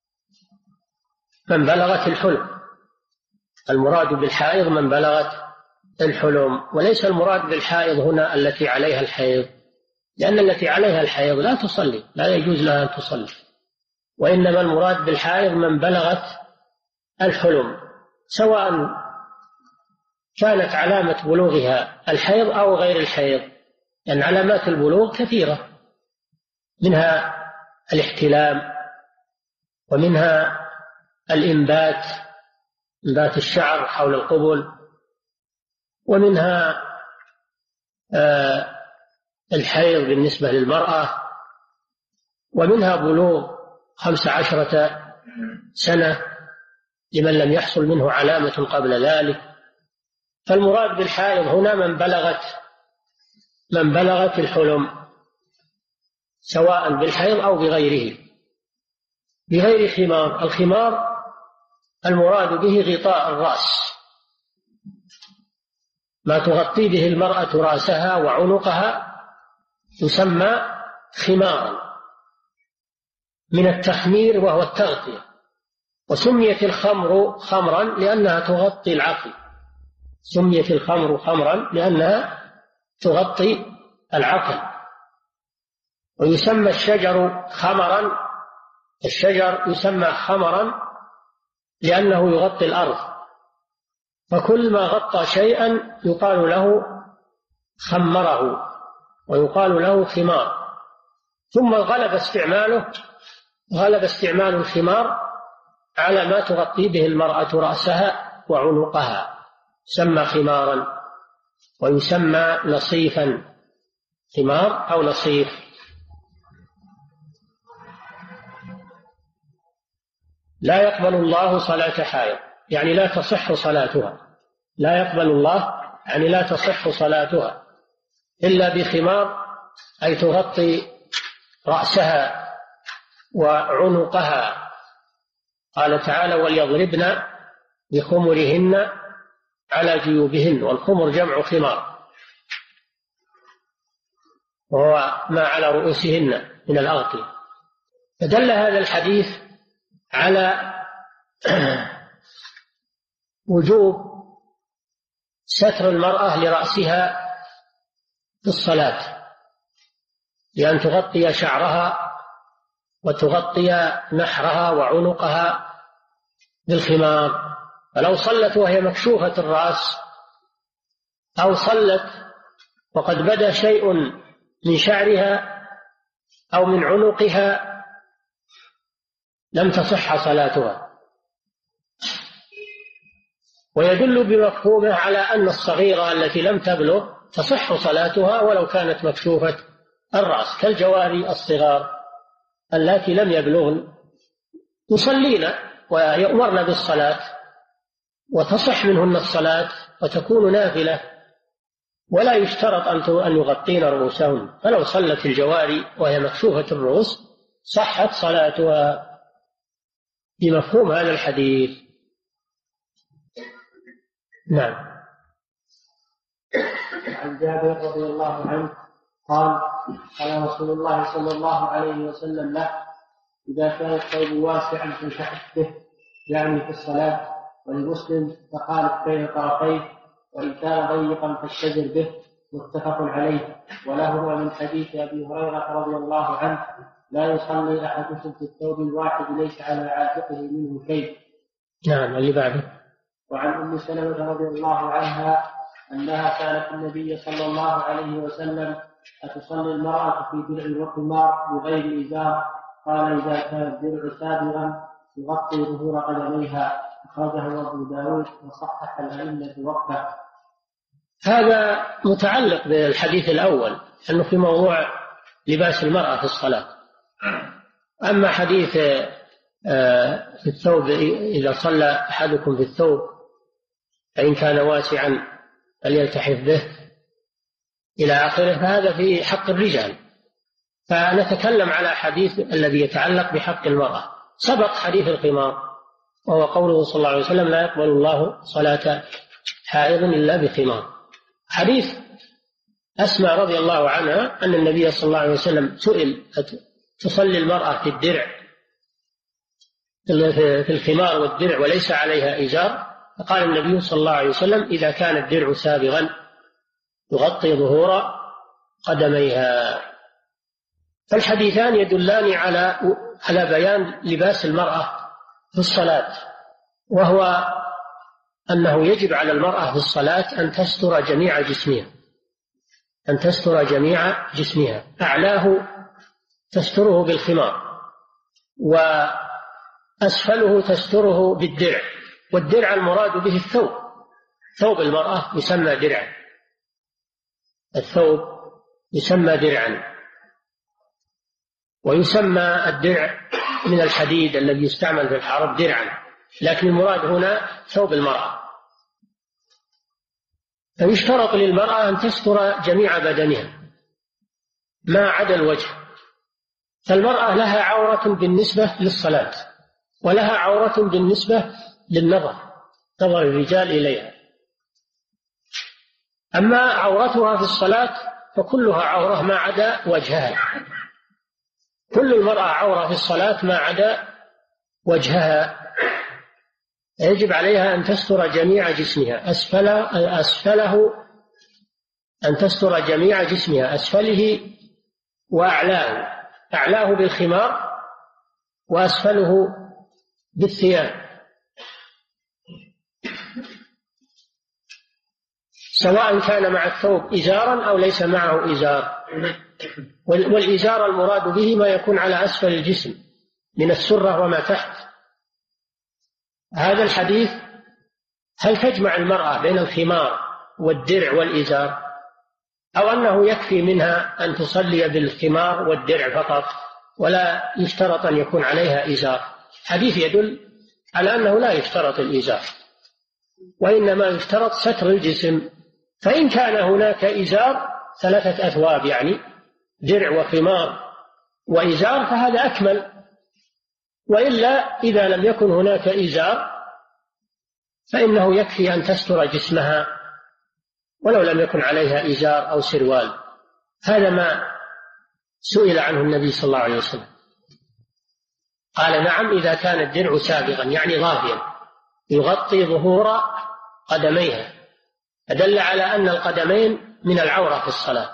من بلغت الحلم، المراد بالحائض من بلغت الحلم، وليس المراد بالحائض هنا التي عليها الحيض، لأن التي عليها الحيض لا تصلي، لا يجوز لها أن تصلي، وإنما المراد بالحائض من بلغت الحلم، سواء كانت علامة بلوغها الحيض أو غير الحيض، لأن يعني علامات البلوغ كثيرة، منها الاحتلام، ومنها الإنبات، إنبات الشعر حول القبل، ومنها آه الحيض بالنسبة للمرأة، ومنها بلوغ خمس عشرة سنة لمن لم يحصل منه علامة قبل ذلك. فالمراد بالحائض هنا من بلغت من بلغت الحلم، سواء بالحيض أو بغيره، بغير خمار. الخمار المراد به غطاء الرأس، ما تغطي به المرأة رأسها وعنقها يسمى خمارا، من التخمير وهو التغطية. وسميت الخمر خمرا لأنها تغطي العقل، سميت الخمر خمرا لأنها تغطي العقل. ويسمى الشجر خمرا، الشجر يسمى خمرا لأنه يغطي الأرض، فكل ما غطى شيئا يقال له خمره ويقال له خمار. ثم غلب استعماله غلب استعمال الخمار على ما تغطي به المرأة رأسها وعنقها، يسمى خمارا، ويسمى لصيفا، خمار أو لصيف. لا يقبل الله صلاة حائض، يعني لا تصح صلاتها، لا يقبل الله يعني لا تصح صلاتها إلا بخمار، أي تغطي رأسها وعنقها. قال تعالى: وليضربن بخمرهن على جيوبهن، والخمر جمع خمار، وهو ما على رؤوسهن من الأغطية. فدل هذا الحديث على وجوب ستر المرأة لرأسها في الصلاة، بأن تغطي شعرها وتغطي نحرها وعنقها بالخمار. فلو صلت وهي مكشوفة الرأس، أو صلت وقد بدا شيء من شعرها أو من عنقها، لم تصح صلاتها. ويدل بمفهومه على أن الصغيرة التي لم تبلغ تصح صلاتها ولو كانت مكشوفة الرأس، كالجواري الصغار التي لم يبلغن يصلين ويؤمرن بالصلاة وتصح منهن الصلاة وتكون نافلة، ولا يشترط أن يغطين رؤوسهن. فلو صلت الجواري وهي مكشوفة الرؤوس صحت صلاتها بمفهوم هذا الحديث. نعم. عن جابر رضي الله عنه قال: قال رسول الله صلى الله عليه وسلم له: إذا كان الثوب واسعا فانتحف به، يعني في الصلاة، ولمسلم: فخالف بين طرفيه، وإن كان ضيقا فاشتجر به، متفق عليه. ولهما من حديث أبي هريرة رضي الله عنه: لا يصلي أحدكم في الثوب الواحد ليس على عاتقه منه شيء. نعم. اللي بعده. وعن أم سلمة رضي الله عنها أنها سألت النبي صلى الله عليه وسلم أتصلي المرأة في درع وخمار بغير إزار؟ قال إذا كان الدرع سابغا يغطي ظهور قدميها. أخرجه أبو داود وصحح الأئمة وقفه. هذا متعلق بالحديث الأول أنه في موضوع لباس المرأة في الصلاة. أما حديث في الثوب إذا صلى أحدكم في الثوب فإن كان واسعا فليلتحف به إلى آخره، فهذا في حق الرجال. فنتكلم على حديث الذي يتعلق بحق المرأة. سبق حديث الخمار وهو قوله صلى الله عليه وسلم لا يقبل الله صلاة حائض إلا بخمار. حديث أسماء رضي الله عنها أن النبي صلى الله عليه وسلم سئل تصلي المرأة في الدرع في الخمار والدرع وليس عليها إزار؟ فقال النبي صلى الله عليه وسلم إذا كان الدرع سابغا يغطي ظهور قدميها. فالحديثان يدلان على على بيان لباس المرأة في الصلاة، وهو أنه يجب على المرأة في الصلاة أن تستر جميع جسمها أن تستر جميع جسمها أعلاه تستره بالخمار، وأسفله تستره بالدرع. والدرع المراد به الثوب، ثوب المرأة يسمى درعا، الثوب يسمى درعا. ويسمى الدرع من الحديد الذي يستعمل في الحرب درعا، لكن المراد هنا ثوب المرأة. فيشترط للمرأة أن تستر جميع بدنها ما عدا الوجه. فالمرأة لها عورة بالنسبة للصلاة، ولها عورة بالنسبة للنظر، نظر الرجال إليها. أما عورتها في الصلاة فكلها عورة ما عدا وجهها، كل المرأة عورة في الصلاة ما عدا وجهها. يجب عليها أن تستر جميع جسمها، أسفل أسفله أن تستر جميع جسمها، أسفله وأعلاه، أعلاه بالخمار وأسفله بالثياب، سواء كان مع الثوب إزارا أو ليس معه إزار. والإزار المراد به ما يكون على أسفل الجسم من السرة وما تحت. هذا الحديث هل تجمع المرأة بين الخمار والدرع والإزار، أو أنه يكفي منها أن تصلي بالخمار والدرع فقط ولا يشترط أن يكون عليها إزار؟ حديث يدل على أنه لا يشترط الإزار، وإنما يشترط ستر الجسم. فإن كان هناك إزار ثلاثة أثواب، يعني درع وخمار وإزار، فهذا أكمل. وإلا إذا لم يكن هناك إزار فإنه يكفي أن تستر جسمها ولو لم يكن عليها إزار أو سروال. هذا ما سئل عنه النبي صلى الله عليه وسلم، قال نعم إذا كان الدرع سابغا يعني ضافيا يغطي ظهور قدميها، فدل على أن القدمين من العورة في الصلاة،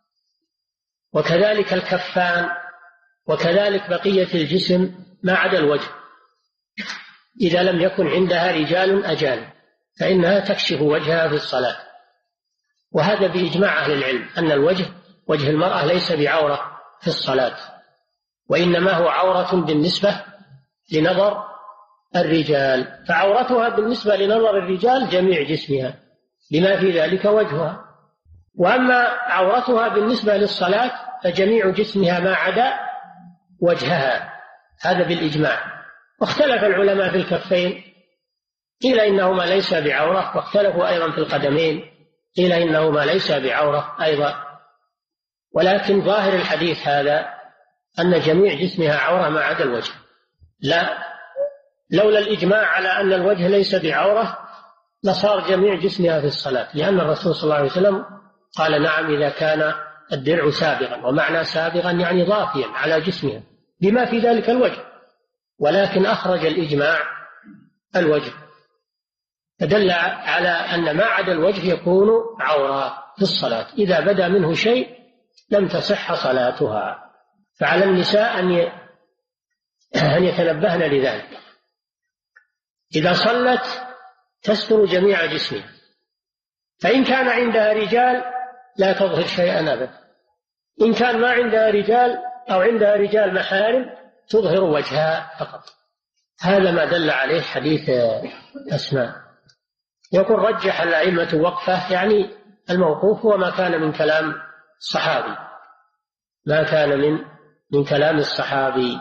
وكذلك الكفان، وكذلك بقية الجسم ما عدا الوجه. إذا لم يكن عندها رجال أجانب فإنها تكشف وجهها في الصلاة. وهذا بإجماع أهل العلم أن الوجه، وجه المرأة ليس بعورة في الصلاة، وإنما هو عورة بالنسبة لنظر الرجال. فعورتها بالنسبة لنظر الرجال جميع جسمها بما في ذلك وجهها. وأما عورتها بالنسبة للصلاة فجميع جسمها ما عدا وجهها، هذا بالإجماع. واختلف العلماء في الكفين، قيل إنهما ليس بعورة، واختلفوا أيضا في القدمين، قيل إنهما ليس بعورة أيضا. ولكن ظاهر الحديث هذا أن جميع جسمها عورة ما عدا الوجه. لا، لولا الإجماع على أن الوجه ليس بعورة لصار جميع جسمها في الصلاة، لأن الرسول صلى الله عليه وسلم قال نعم إذا كان الدرع سابغا، ومعنى سابغا يعني ضافيا على جسمها بما في ذلك الوجه، ولكن أخرج الإجماع الوجه، فدل على أن ما عدا الوجه يكون عورة في الصلاة. إذا بدا منه شيء لم تصح صلاتها. فعلى النساء أن يتنبهن لذلك، إذا صلت تستر جميع جسمها. فإن كان عندها رجال لا تظهر شيئا أبدا، إن كان ما عندها رجال أو عندها رجال محارم تظهر وجهها فقط. هذا ما دل عليه حديث أسماء. يقول رجح الأئمة وقفه، يعني الموقوف هو ما كان من كلام الصحابي، ما كان من من كلام الصحابي.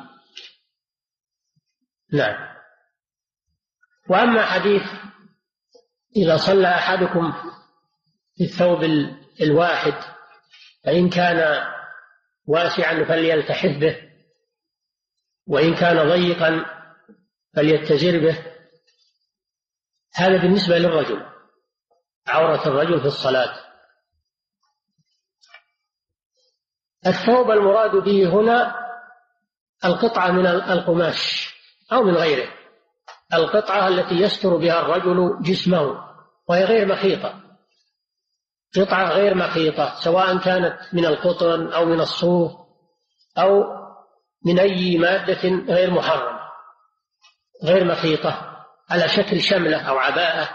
نعم. وأما حديث إذا صلى أحدكم في الثوب الواحد فإن كان واسعا فليلتحف به، وإن كان ضيقا فليتزر به، هذا بالنسبة للرجل، عورة الرجل في الصلاة. الثوب المراد به هنا القطعة من القماش أو من غيره، القطعة التي يستر بها الرجل جسمه وهي غير مخيطة، قطعة غير مخيطة، سواء كانت من القطن أو من الصوف أو من أي مادة غير محرمة، غير مخيطة، على شكل شملة أو عباءة.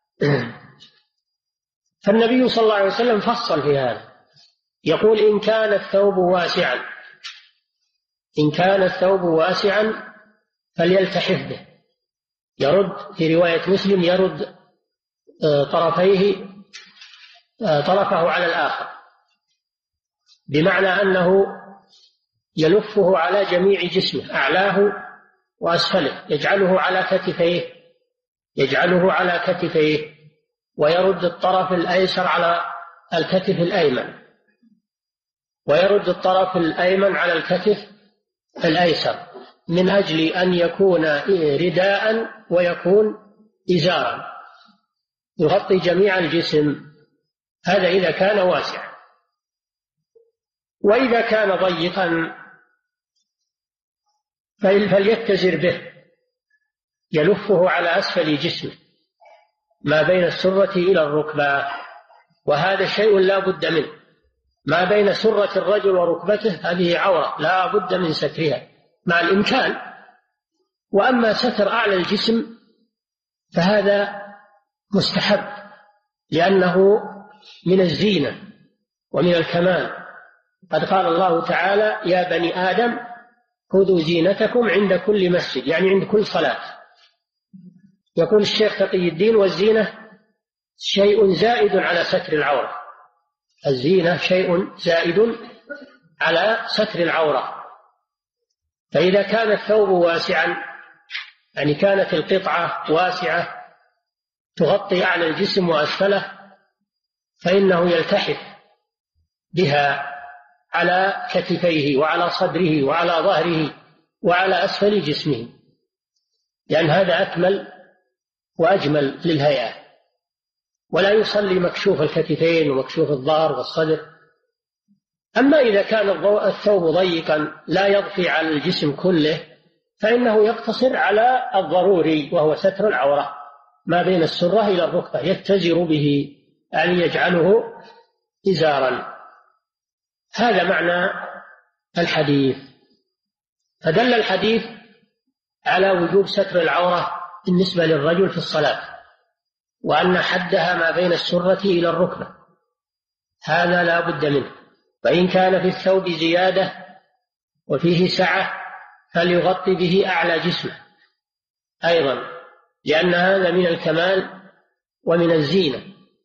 فالنبي صلى الله عليه وسلم فصل في هذا، يقول إن كان الثوب واسعا، إن كان الثوب واسعا فليلتحف به، يرد في رواية مسلم يرد طرفيه طرفه على الآخر، بمعنى أنه يلفه على جميع جسمه أعلاه وأسفله، يجعله على كتفيه يجعله على كتفيه ويرد الطرف الأيسر على الكتف الأيمن، ويرد الطرف الأيمن على الكتف الأيسر، من أجل أن يكون رداء ويكون إزارا يغطي جميع الجسم. هذا إذا كان واسعا. وإذا كان ضيقا فليتزر به، يلفه على أسفل جسمه ما بين السرة إلى الركبة، وهذا شيء لا بد منه، ما بين سرة الرجل وركبته هذه عورة لا بد من سترها مع الإمكان. وأما ستر أعلى الجسم فهذا مستحب، لأنه من الزينة ومن الكمال. قد قال الله تعالى يا بني آدم خذوا زينتكم عند كل مسجد، يعني عند كل صلاة. يقول الشيخ تقي الدين والزينة شيء زائد على ستر العورة، الزينة شيء زائد على ستر العورة. فإذا كان الثوب واسعا، يعني كانت القطعة واسعة تغطي أعلى الجسم وأسفله، فإنه يلتحف بها على كتفيه وعلى صدره وعلى ظهره وعلى أسفل جسمه، لأن هذا أكمل وأجمل للهيئة. ولا يصلي مكشوف الكتفين ومكشوف الظهر والصدر. أما إذا كان الثوب ضيقا لا يضفي على الجسم كله فإنه يقتصر على الضروري، وهو ستر العورة ما بين السرة إلى الركبة، يتزر به، يعني يجعله إزارا. هذا معنى الحديث. فدل الحديث على وجوب ستر العورة بالنسبة للرجل في الصلاة، وأن حدها ما بين السرة إلى الركبة، هذا لا بد منه. فإن كان في الثوب زيادة وفيه سعة فليغطي به أعلى جسمه أيضا، لأن هذا من الكمال ومن الزينة.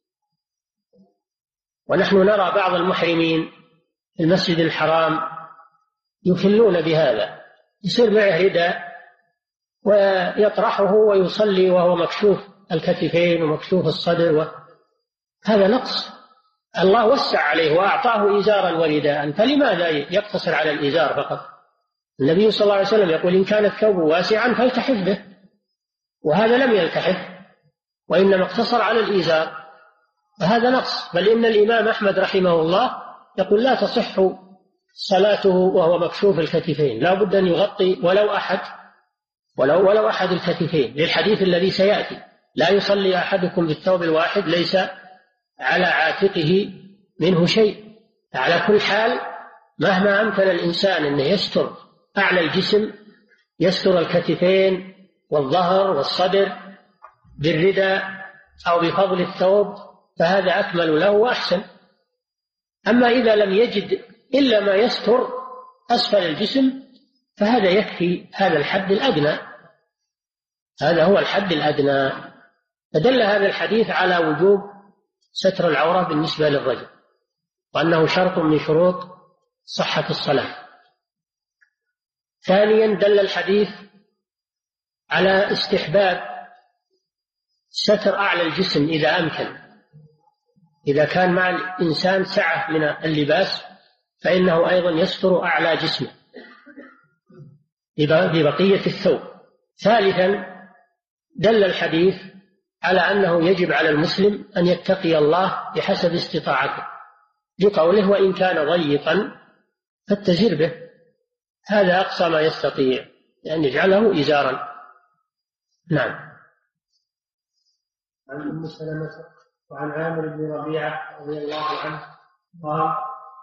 ونحن نرى بعض المحرمين في المسجد الحرام يخلون بهذا، يصير معه رداء ويطرحه ويصلي وهو مكشوف الكتفين ومكشوف الصدر، وهذا نقص. الله وسع عليه وأعطاه إزارا ورداء، فلماذا يقتصر على الإزار فقط؟ النبي صلى الله عليه وسلم يقول إن كان الثوب واسعا فالتحف به، وهذا لم يلتحف وإنما اقتصر على الإزار، فهذا نقص. بل إن الإمام أحمد رحمه الله يقول لا تصح صلاته وهو مكشوف الكتفين، لا بد أن يغطي ولو أحد ولو ولو أحد الكتفين، للحديث الذي سيأتي لا يصلي أحدكم بالثوب الواحد ليس على عاتقه منه شيء. على كل حال مهما أمكن الإنسان أنه يستر أعلى الجسم، يستر الكتفين والظهر والصدر بالرداء أو بفضل الثوب، فهذا أكمل له وأحسن. أما إذا لم يجد إلا ما يستر أسفل الجسم، فهذا يكفي، هذا الحد الأدنى، هذا هو الحد الأدنى. فدل هذا الحديث على وجوب ستر العورة بالنسبة للرجل، وأنه شرط من شروط صحة الصلاة. ثانيا دل الحديث على استحباب ستر أعلى الجسم إذا أمكن، إذا كان مع الإنسان سعة من اللباس فإنه أيضا يستر أعلى جسمه ببقية الثوب. ثالثا دل الحديث على أنه يجب على المسلم أن يتقي الله بحسب استطاعته، لقوله وإن كان ضيقا فاتزر به، هذا أقصى ما يستطيع، يعني يجعله إزارا. نعم. عن أم سلمة وعن عامر بن ربيعة رضي الله عنه قال: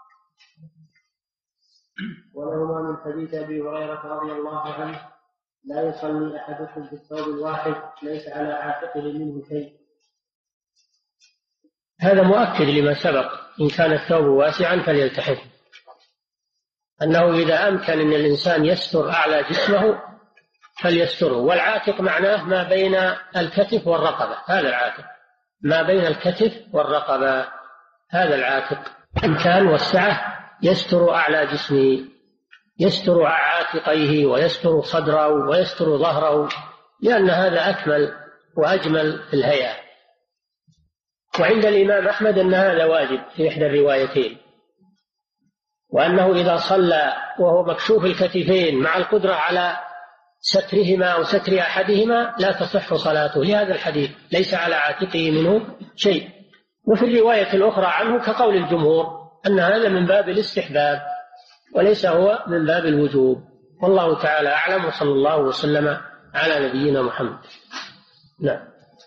ولهما من حديث أبي هريرة رضي الله عنه: لا يصلي أحدكم في الثوب الواحد ليس على عاتقه منه شيء. هذا مؤكد لما سبق، إن كان الثوب واسعا فليلتحف، أنه إذا أمكن أن الإنسان يستر أعلى جسمه فليستره. والعاتق معناه ما بين الكتف والرقبة، هذا العاتق، ما بين الكتف والرقبة، هذا العاتق. إن كان والسعة يستر أعلى جسمه، يستر عاتقيه ويستر صدره ويستر ظهره، لأن هذا أكمل وأجمل في الهيئة. وعند الإمام أحمد أن هذا واجب في إحدى الروايتين، وأنه إذا صلى وهو مكشوف الكتفين مع القدرة على سترهما أو ستر أحدهما لا تصح صلاته، لهذا الحديث ليس على عاتقه منه شيء. وفي الرواية الأخرى عنه كقول الجمهور أن هذا من باب الاستحباب وليس هو من باب الوجوب. والله تعالى أعلم، وصلى الله وسلم على نبينا محمد. نعم.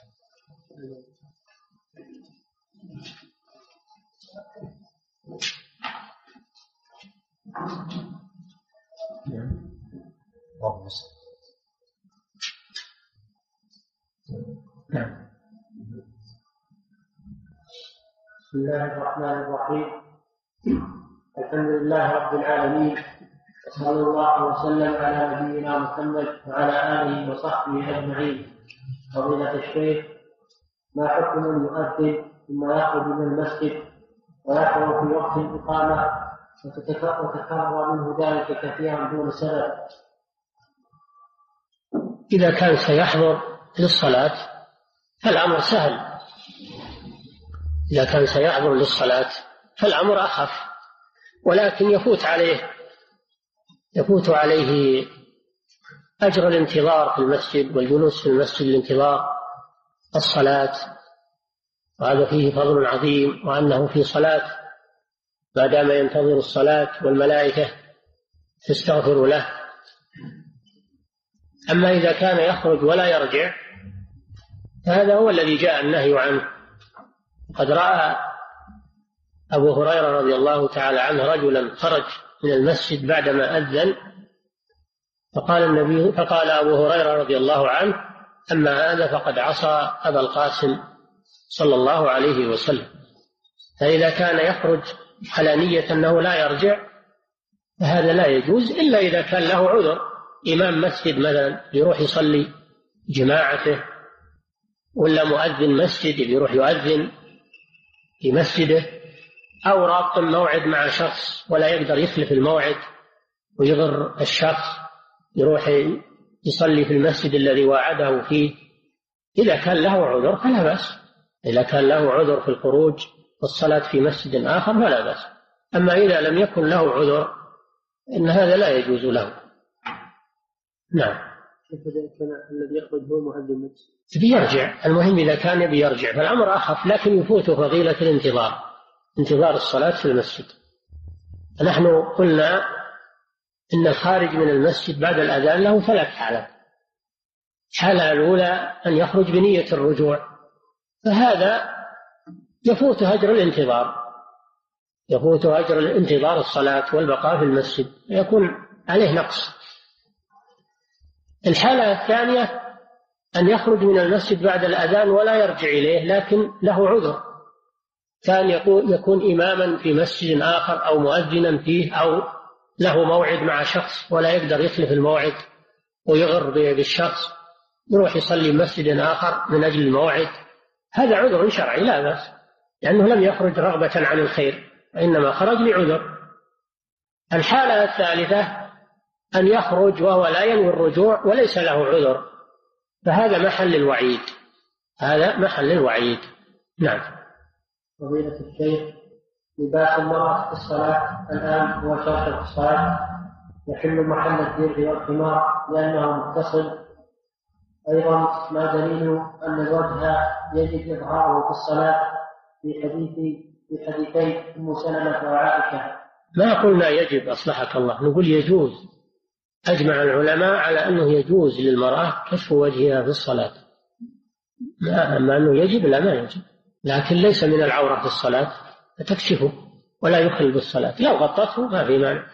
نعم. بسم الله الرحمن الرحيم. الحمد لله رب العالمين، وصلى الله وسلم على نبينا محمد وعلى آله وصحبه أجمعين. فضيلة الشيخ، ما حكم المؤذن ثم يخرج من المسجد ويحضر في وقت الإقامة وتكرر منه ذلك كثيرا دون سبب؟ إذا كان سيحضر للصلاة فالأمر سهل، إذا كان سيحضر للصلاة فالأمر أخف، ولكن يفوت عليه يفوت عليه أجر الانتظار في المسجد والجلوس في المسجد لانتظار الصلاة، وهذا فيه فضل عظيم، وأنه في صلاة ما دام ينتظر الصلاة والملائكة تستغفر له. أما إذا كان يخرج ولا يرجع فهذا هو الذي جاء النهي عنه. قد رأى أبو هريرة رضي الله تعالى عنه رجلا خرج من المسجد بعدما أذن، فقال النبي فقال أبو هريرة رضي الله عنه: أما هذا فقد عصى أبا القاسم صلى الله عليه وسلم. فإذا كان يخرج على نية أنه لا يرجع فهذا لا يجوز، إلا إذا كان له عذر، إمام مسجد مثلا يروح يصلي جماعته، ولا مؤذن مسجد يروح يؤذن في مسجده، أو رابط موعد مع شخص ولا يقدر يخلف الموعد ويغر الشخص يروح يصلي في المسجد الذي وعده فيه. إذا كان له عذر فلا بأس، إذا كان له عذر في الخروج والصلاة في مسجد آخر فلا بأس. أما إذا لم يكن له عذر إن هذا لا يجوز له. نعم. الذي يخرج هو مؤذن مسجد بيرجع، المهم إذا كان يبي يرجع فالأمر أخف، لكن يفوته فضيلة الانتظار، انتظار الصلاة في المسجد. نحن قلنا إن الخارج من المسجد بعد الأذان له ثلاث حالات. الحالة الأولى أن يخرج بنية الرجوع، فهذا يفوت أجر الانتظار، يفوت أجر الانتظار الصلاة والبقاء في المسجد، يكون عليه نقص. الحالة الثانية أن يخرج من المسجد بعد الأذان ولا يرجع إليه، لكن له عذر، كان يكون إماما في مسجد آخر أو مؤذنا فيه أو له موعد مع شخص ولا يقدر يخلف الموعد ويغر بالشخص، يروح يصلي مسجد آخر من أجل الموعد، هذا عذر شرعي لا بأس، لأنه لم يخرج رغبة عن الخير وإنما خرج لعذر. الحالة الثالثة أن يخرج وهو لا ينوي الرجوع وليس له عذر، فهذا محل الوعيد، هذا محل الوعيد. نعم. فضيلة الشيخ، لباس المرأة في الصلاة الآن هو شرط في الصلاة يحل محل الدرع والخمار لأنه متصل. أيضا ما دليل أن الوجه يجب إظهاره في الصلاة في حديث في حديثي أم سلمة وعائشة؟ ما قلنا يجب، أصلحك الله، نقول يجوز. أجمع العلماء على أنه يجوز للمرأة كشف وجهها في الصلاة، أما أنه يجب لا ما يجب، لكن ليس من العورة في الصلاة فتكشفه ولا يخل بالصلاة، لو غطته ما في مانع.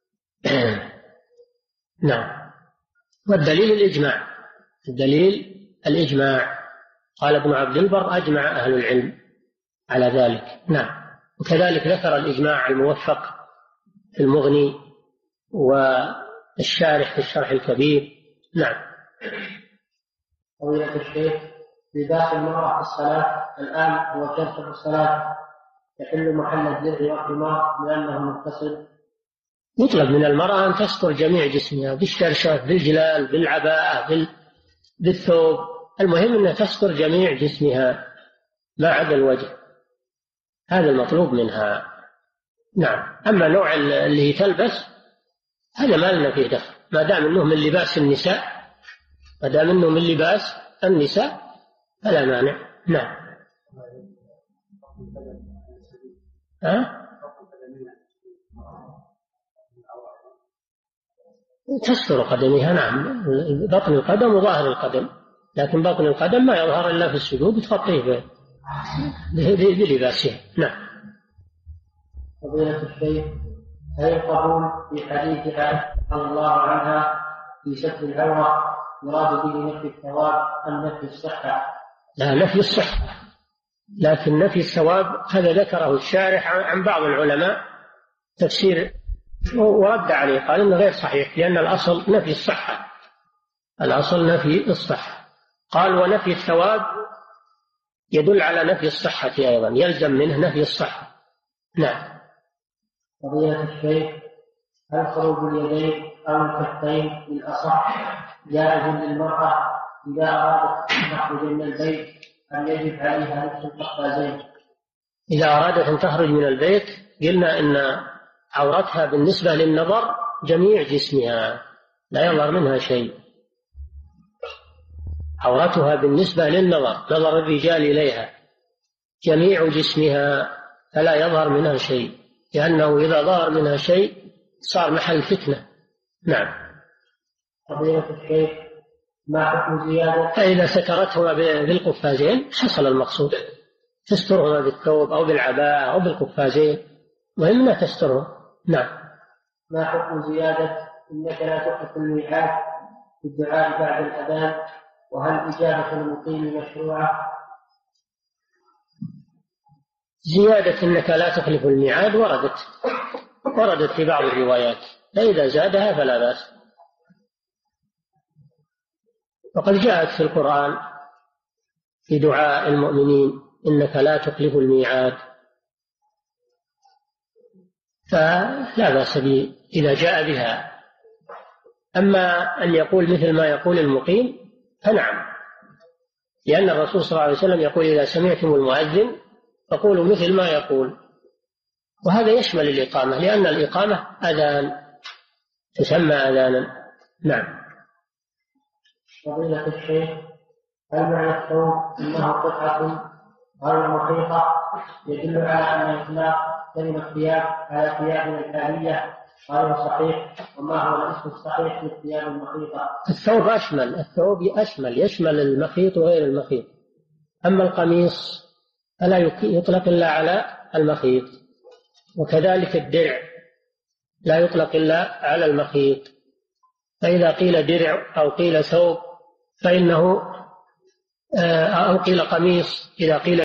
نعم. والدليل الإجماع، الدليل الإجماع، قال ابن عبد البر أجمع أهل العلم على ذلك. نعم. وكذلك ذكر الإجماع الموفق في المغني والشارح في الشرح الكبير. نعم. فضيلة الشيخ، لباس المرأة في الصلاة الآن هو شرط في الصلاة يحل محل الدرع والخمار لأنه متصل. يطلب من المرأة أن تستر جميع جسمها بالشرشف بالجلال بالعباءة بالثوب، المهم أنها تستر جميع جسمها ما عدا الوجه، هذا المطلوب منها. نعم. أما نوع اللي تلبس هذا ما لنا فيه دخل، ما دام أنه من لباس النساء، ما دام أنه من لباس النساء فلا مانع. نعم. ها؟ تستر قدمها. نعم. بطن القدم وظاهر القدم، لكن بطن القدم ما يظهر إلا في السجود تغطيه بلباسها. نعم. فضيلة الشيخ، هل القبول في حديث عائشة رضي الله عنها في ستر العورة مراد به نفي الثواب أم نفي الصحة؟ لا، نفي الصحة، لكن نفي الثواب هذا ذكره الشارح عن بعض العلماء تفسير ورد عليه، قال إنه غير صحيح لأن الأصل نفي الصحة، الأصل نفي الصحة. قال ونفي الثواب يدل على نفي الصحة أيضا، يلزم منه نفي الصحة. نعم. فضيلة الشيخ، هل خروج اليدين أو الكفين بالأصح جائز للمرأة إذا أرادت أن تخرج من البيت أم يجب عليها لبس القفازين؟ إذا أرادت أن تخرج من البيت قلنا إن عورتها بالنسبة للنظر جميع جسمها لا يظهر منها شيء، عورتها بالنسبة للنظر نظر الرجال إليها جميع جسمها فلا يظهر منها شيء، لأنه إذا ظهر منها شيء صار محل فتنة. نعم. فضيلة الشيخ، ما حكم زيادة؟ فإذا سترتهما بالقفازين حصل المقصود، تسترهما بالثوب أو بالعباءة أو بالقفازين، مهم لا تسترهم. نعم. ما حكم زيادة إنك لا تخلف الميعاد في الدعاء بعد الأذان، وهل إجابة المقيم مشروعة؟ زيادة إنك لا تخلف الميعاد وردت وردت في بعض الروايات، فإذا زادها فلا بأس، وقد جاءت في القرآن في دعاء المؤمنين إنك لا تخلف الميعاد، فلا بأس به إذا جاء بها. أما أن يقول مثل ما يقول المقيم فنعم، لأن الرسول صلى الله عليه وسلم يقول إذا سمعتم المؤذن فقولوا مثل ما يقول، وهذا يشمل الإقامة لأن الإقامة أذان تسمى أذانا. نعم. فضيلة الشيخ، هل معنى الثوب إنه قطعة غير مخيطة يدل على أن إطلاق كلمة ثياب على ثيابنا الحالية غير صحيح، وما هو الاسم الصحيح للثياب المخيطة؟ الثوب أشمل، الثوب أشمل يشمل المخيط وغير المخيط، أما القميص فلا يطلق إلا على المخيط، وكذلك الدرع لا يطلق إلا على المخيط، فإذا قيل درع أو قيل ثوب فإنه أو قيل قميص إذا قيل